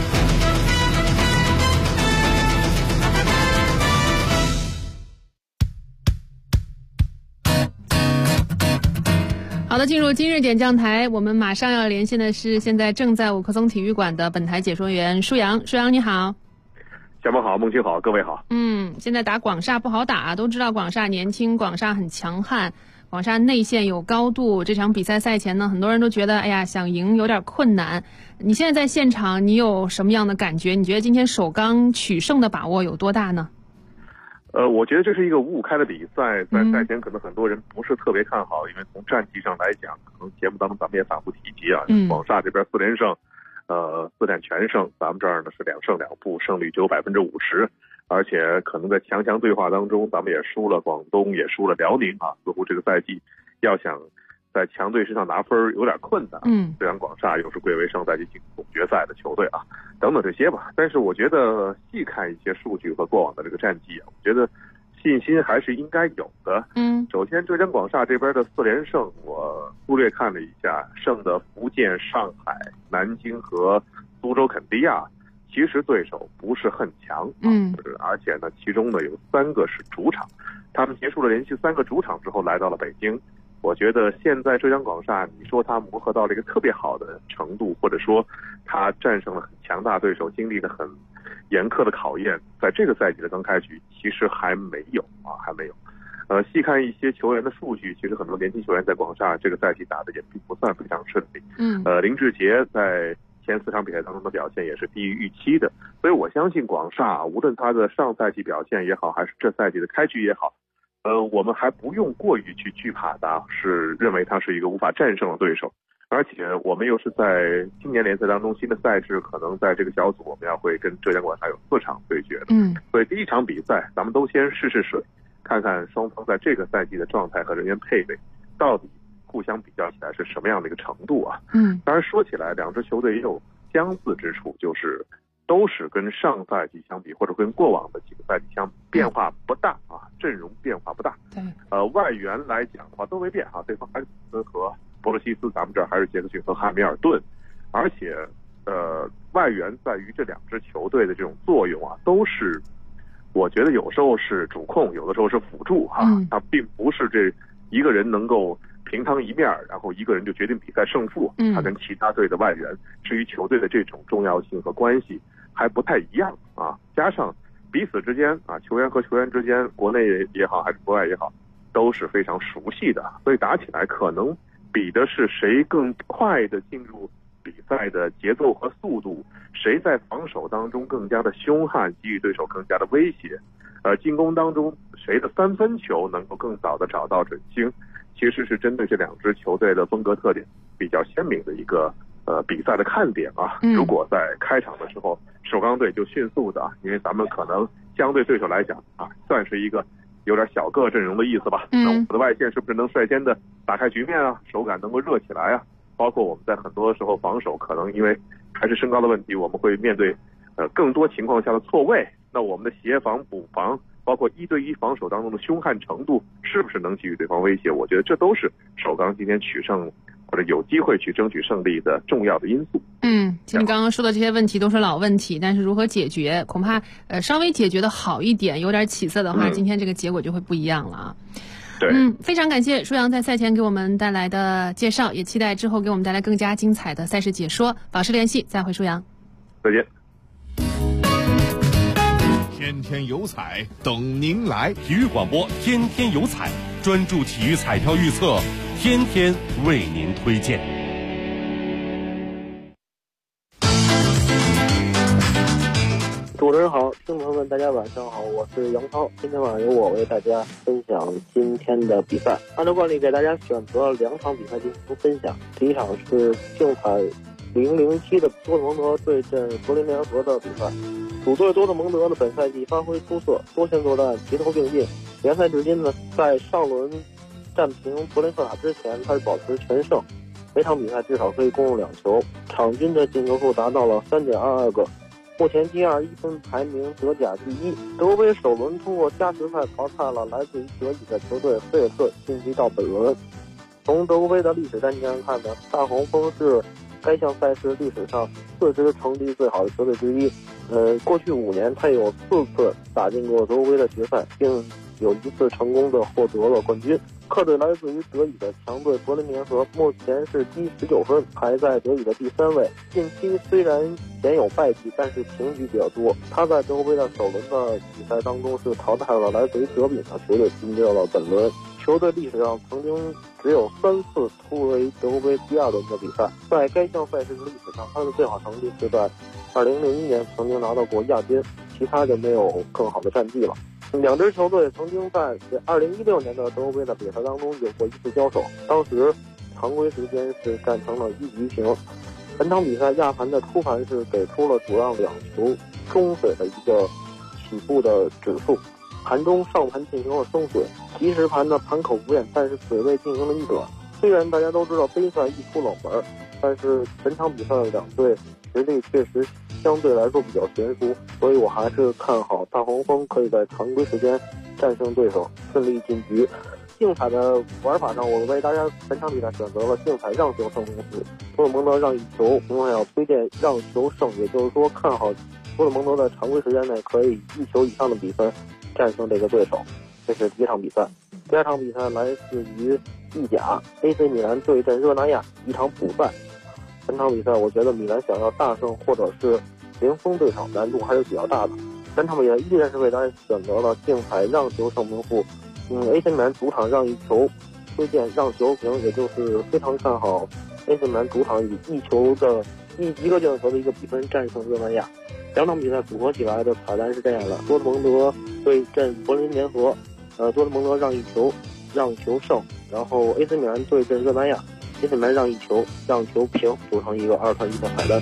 好的，进入今日点将台，我们马上要连线的是现在正在五棵松体育馆的本台解说员舒阳。舒阳你好。 小梦好，梦琪好，各位好。 现在打广厦不好打，都知道广厦年轻，广厦很强悍，广厦内线有高度。这场比赛赛前呢，很多人都觉得想赢有点困难。你现在在现场，你有什么样的感觉？你觉得今天首钢取胜的把握有多大呢？ 我觉得这是一个五五开的比赛，在赛前可能很多人不是特别看好，因为从战绩上来讲，可能节目当中咱们也反复提及啊，广厦这边4连胜，4战全胜，咱们这儿呢是2胜2负，胜率只有50%，而且可能在强强对话当中，咱们也输了广东，也输了辽宁啊，似乎这个赛季要想在强队身上拿分有点困难。虽然广厦又是贵为上赛季进总决赛的球队啊，等等这些吧。但是我觉得细看一些数据和过往的这个战绩啊，我觉得信心还是应该有的。首先浙江广厦这边的4连胜，我粗略看了一下，胜的福建、上海、南京和苏州肯迪亚，其实对手不是很强。而且呢，其中呢有3个是主场，他们结束了连续3个主场之后来到了北京。我觉得现在浙江广厦，你说他磨合到了一个特别好的程度，或者说他战胜了很强大对手，经历了很严苛的考验，在这个赛季的刚开局其实还没有。细看一些球员的数据，其实很多年轻球员在广厦这个赛季打的也并不算非常顺利。林志杰在前4场比赛当中的表现也是低于预期的，所以我相信广厦无论他的上赛季表现也好，还是这赛季的开局也好，我们还不用过于去惧怕他，是认为他是一个无法战胜的对手。而且我们又是在今年联赛当中新的赛制，可能在这个小组我们要会跟浙江广厦有4场对决的。所以第一场比赛咱们都先试试水，看看双方在这个赛季的状态和人员配备到底互相比较起来是什么样的一个程度啊。当然说起来，2支球队也有相似之处，就是都是跟上赛季相比，或者跟过往的几个赛季相比，变化不大啊，阵容变化不大。外援来讲的话都没变啊，对方还是斯和博洛西斯，咱们这儿还是杰克逊和汉密尔顿。而且外援在于这2支球队的这种作用啊，都是我觉得有时候是主控，有的时候是辅助啊。他并不是这一个人能够平摊一面，然后一个人就决定比赛胜负。他跟其他队的外援至于球队的这种重要性和关系还不太一样啊。加上彼此之间啊，球员和球员之间，国内也好还是国外也好，都是非常熟悉的，所以打起来可能比的是谁更快的进入比赛的节奏和速度，谁在防守当中更加的凶悍，给予对手更加的威胁。进攻当中谁的3分球能够更早的找到准星，其实是针对这2支球队的风格特点比较鲜明的一个比赛的看点啊。如果在开场的时候首钢队就迅速的，因为咱们可能相对对手来讲啊，算是一个有点小个阵容的意思吧。那我们的外线是不是能率先的打开局面啊，手感能够热起来啊？包括我们在很多时候防守可能因为还是身高的问题，我们会面对更多情况下的错位，那我们的协防补防包括1对1防守当中的凶悍程度是不是能给予对方威胁，我觉得这都是首钢今天取胜或者有机会去争取胜利的重要的因素。 其实你刚刚说的这些问题都是老问题，但是如何解决，恐怕稍微解决的好一点，有点起色的话，今天这个结果就会不一样了啊。非常感谢舒阳在赛前给我们带来的介绍，也期待之后给我们带来更加精彩的赛事解说。保持联系，再会舒阳。 再见。 天天有彩等您来，体育广播天天有彩，专注体育彩票预测，天天为您推荐。 主持人好，听众朋友们大家晚上好，我是杨涛，今天晚上由我为大家分享今天的比赛。按照惯例给大家选择了2场比赛进行分享。第一场是竞彩007的多特蒙德对阵柏林联合的比赛。主队多特蒙德的本赛季发挥出色，多线作战齐头并进，联赛至今呢，在上轮战平柏林赫塔之前，他是保持全胜，每场比赛至少可以攻入2球，场均的进球数达到了3.22个。目前 G21 分排名德甲第1。德国杯首轮通过加时赛淘汰了来自于德乙的球队费尔特，晋级到本轮。从德国杯的历史战绩上看呢，大黄蜂是该项赛事历史上4支成绩最好的球队之一。过去5年，他有4次打进过德国杯的决赛，并有1次成功的获得了冠军。客队来自于德乙的强队柏林联合，目前是积19分，排在德乙的第3位。近期虽然鲜有败绩，但是平局比较多。他在德国杯的首轮的比赛当中是淘汰了来自于德丙的球队，进入了本轮。球队历史上曾经只有3次突围德国杯第2轮的比赛。在该项赛事的历史上，他的最好成绩是在2001年曾经拿到过亚军，其他就没有更好的战绩了。2支球队曾经在2016年的德国杯的比赛当中有过1次交手，当时常规时间是战成了1-1平。本场比赛亚盘的初盘是给出了主让2球中水的一个起步的指数。 盘中上盘进行了升水，即时盘的盘口不变，但是水位进行了逆转。虽然大家都知道杯赛一出冷门，但是本场比赛的两队实力确实相对来说比较悬殊，所以我还是看好大黄蜂可以在常规时间战胜对手，顺利进局。竞彩的玩法上，我为大家本场比赛选择了竞彩让球胜名负，多特蒙德让1球，另外要推荐让球胜，也就是说看好多特蒙德在常规时间内可以1球以上的比分战胜这个对手。这是第一场比赛。第二场比赛来自于意甲 AC 米兰对阵热那亚，一场补赛。本场比赛我觉得米兰想要大胜或者是零封对手难度还是比较大的。本场比赛依然是为大家选择了竞彩让球胜名负，AC 米兰主场让1球，推荐让球平，也就是非常看好 AC 米兰主场以1球的一个进球的一个比分战胜热那亚。两场比赛组合起来的彩蛋是这样的：多特蒙德对阵柏林联合，多特蒙德让1球，让球胜，然后 AC 米兰对阵热那亚，AC 米兰让1球，让球平，组成一个2串1的彩蛋。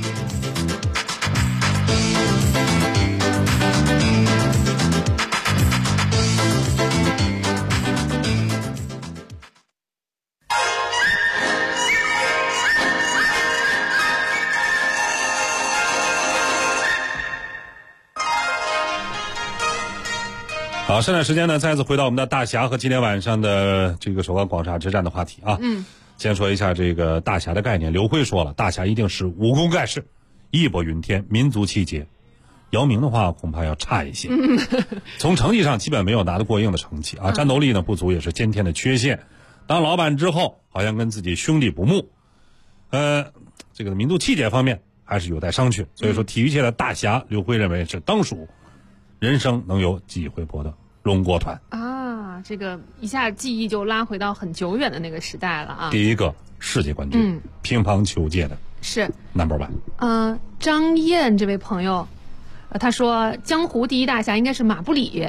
好，剩下时间呢，再次回到我们的大侠和今天晚上的这个首钢广厦之战的话题啊。先说一下这个大侠的概念。刘辉说了，大侠一定是武功盖世，义薄云天，民族气节。姚明的话恐怕要差一些，从成绩上基本没有拿得过硬的成绩啊，战斗力呢不足也是先天的缺陷。当老板之后，好像跟自己兄弟不睦，这个民族气节方面还是有待商榷。所以说，体育界的大侠刘辉认为是当属人生能有几回搏的荣国团啊，这个一下记忆就拉回到很久远的那个时代了啊。 第一个世界冠军，乒乓球界的是 No.1。 张燕这位朋友，他说江湖第一大侠应该是马布里。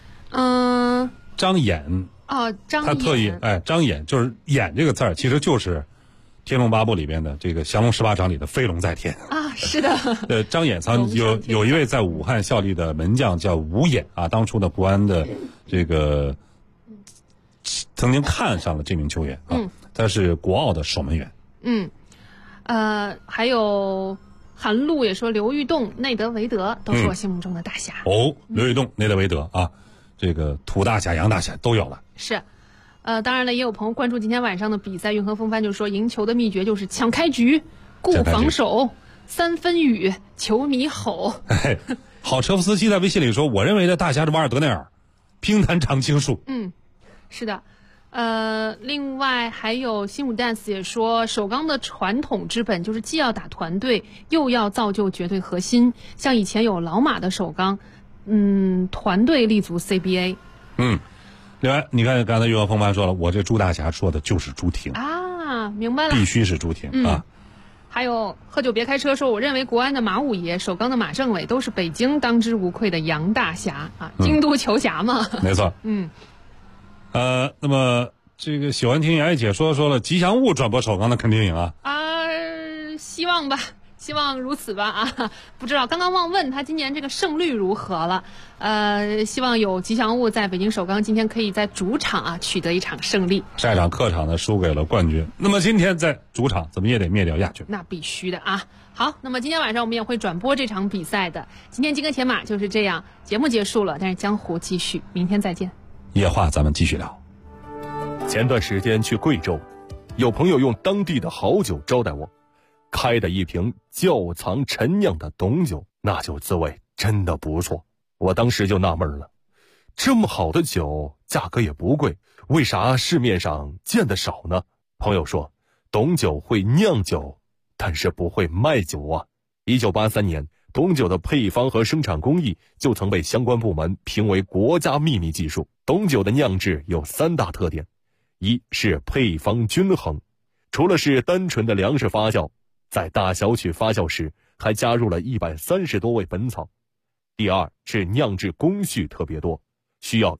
张演张演， 他特意张演就是演这个字儿，其实就是《天龙八部》里边的这个降龙18掌里的飞龙在天啊，是的。 张演有一位在武汉效力的门将叫吴演啊，当初的国安的这个曾经看上了这名球员啊，他是国奥的守门员。 还有韩露也说刘玉栋、内德维德都是我心目中的大侠。 刘玉栋、内德维德啊，这个土大侠、洋大侠都有了。 是。当然了，也有朋友关注今天晚上的比赛，运河风帆就说赢球的秘诀就是抢开局、顾防守、3分雨、球迷吼。 好，车夫斯基在微信里说，我认为的大侠是瓦尔德内尔，乒坛常青树。 是的。另外还有新武 dance 也说，首钢的传统之本就是既要打团队，又要造就绝对核心。像以前有老马的首钢，团队立足 CBA。 另外，你看刚才运河风帆说了，我这朱大侠说的就是朱婷啊，明白了， 必须是朱婷啊。 还有喝酒别开车说，我认为国安的马五爷、首钢的马政委都是北京当之无愧的洋大侠啊，京都球侠嘛。 没错。那么这个喜欢听杨姐说了，吉祥物转播首钢的肯定赢啊。 希望吧。希望如此吧啊！不知道刚刚忘问他今年这个胜率如何了。希望有吉祥物在北京首钢今天可以在主场取得一场胜利。 上一场客场呢输给了冠军，那么今天在主场怎么也得灭掉亚军。 那必须的啊！好，那么今天晚上我们也会转播这场比赛的。今天金戈铁马就是这样，节目结束了，但是江湖继续，明天再见。 夜话咱们继续聊。 前段时间去贵州，有朋友用当地的好酒招待我。开的一瓶窖藏陈酿的董酒，那酒滋味真的不错。我当时就纳闷了，这么好的酒价格也不贵，为啥市面上见得少呢？朋友说，董酒会酿酒，但是不会卖酒啊。1983年，董酒的配方和生产工艺就曾被相关部门评为国家秘密技术。董酒的酿制有3大特点，一是配方均衡，除了是单纯的粮食发酵，在大小曲发酵时还加入了130多味本草。第二是酿制工序特别多，需要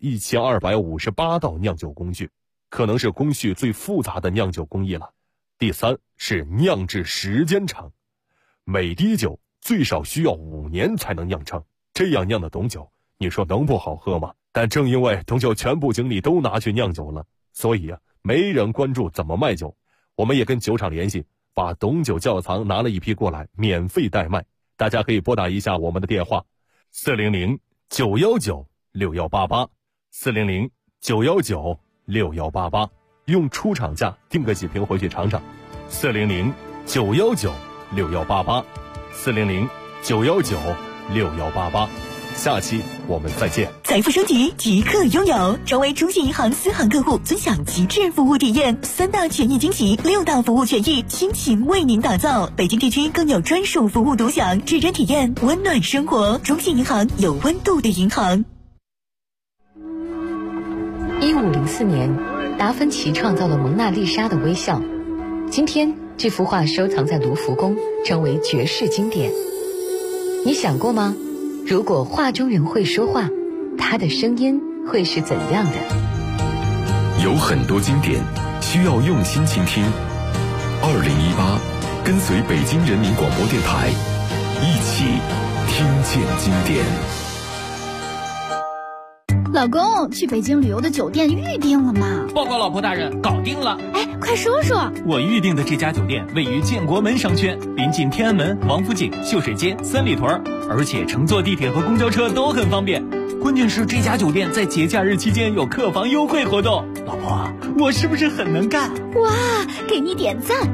1258道酿酒工序，可能是工序最复杂的酿酒工艺了。第三是酿制时间长，每滴酒最少需要5年才能酿成，这样酿的董酒，你说能不好喝吗？ 但正因为董酒全部精力都拿去酿酒了，所以没人关注怎么卖酒。我们也跟酒厂联系，把董酒窖藏拿了一批过来，免费代卖。大家可以拨打一下我们的电话：400-919-6188，400-919-6188，用出厂价订个几瓶回去尝尝。400-919-6188，400-919-6188。下期我们再见。 财富升级即刻拥有，成为中信银行私行客户，尊享极致服务体验，3大权益惊喜，6大服务权益，倾情为您打造。北京地区更有专属服务独享，至臻体验温暖生活。中信银行，有温度的银行。 1504年，达芬奇创造了蒙娜丽莎的微笑。今天，这幅画收藏在卢浮宫，成为绝世经典。你想过吗？如果画中人会说话，他的声音会是怎样的？ 有很多经典需要用心倾听。2018，跟随北京人民广播电台，一起听见经典。 老公，去北京旅游的酒店预定了吗？ 报告老婆大人，搞定了。 哎，快说说。 我预定的这家酒店位于建国门商圈，临近天安门、王府井、秀水街、三里屯，而且乘坐地铁和公交车都很方便。关键是这家酒店在节假日期间有客房优惠活动。老婆，我是不是很能干？ 哇，给你点赞。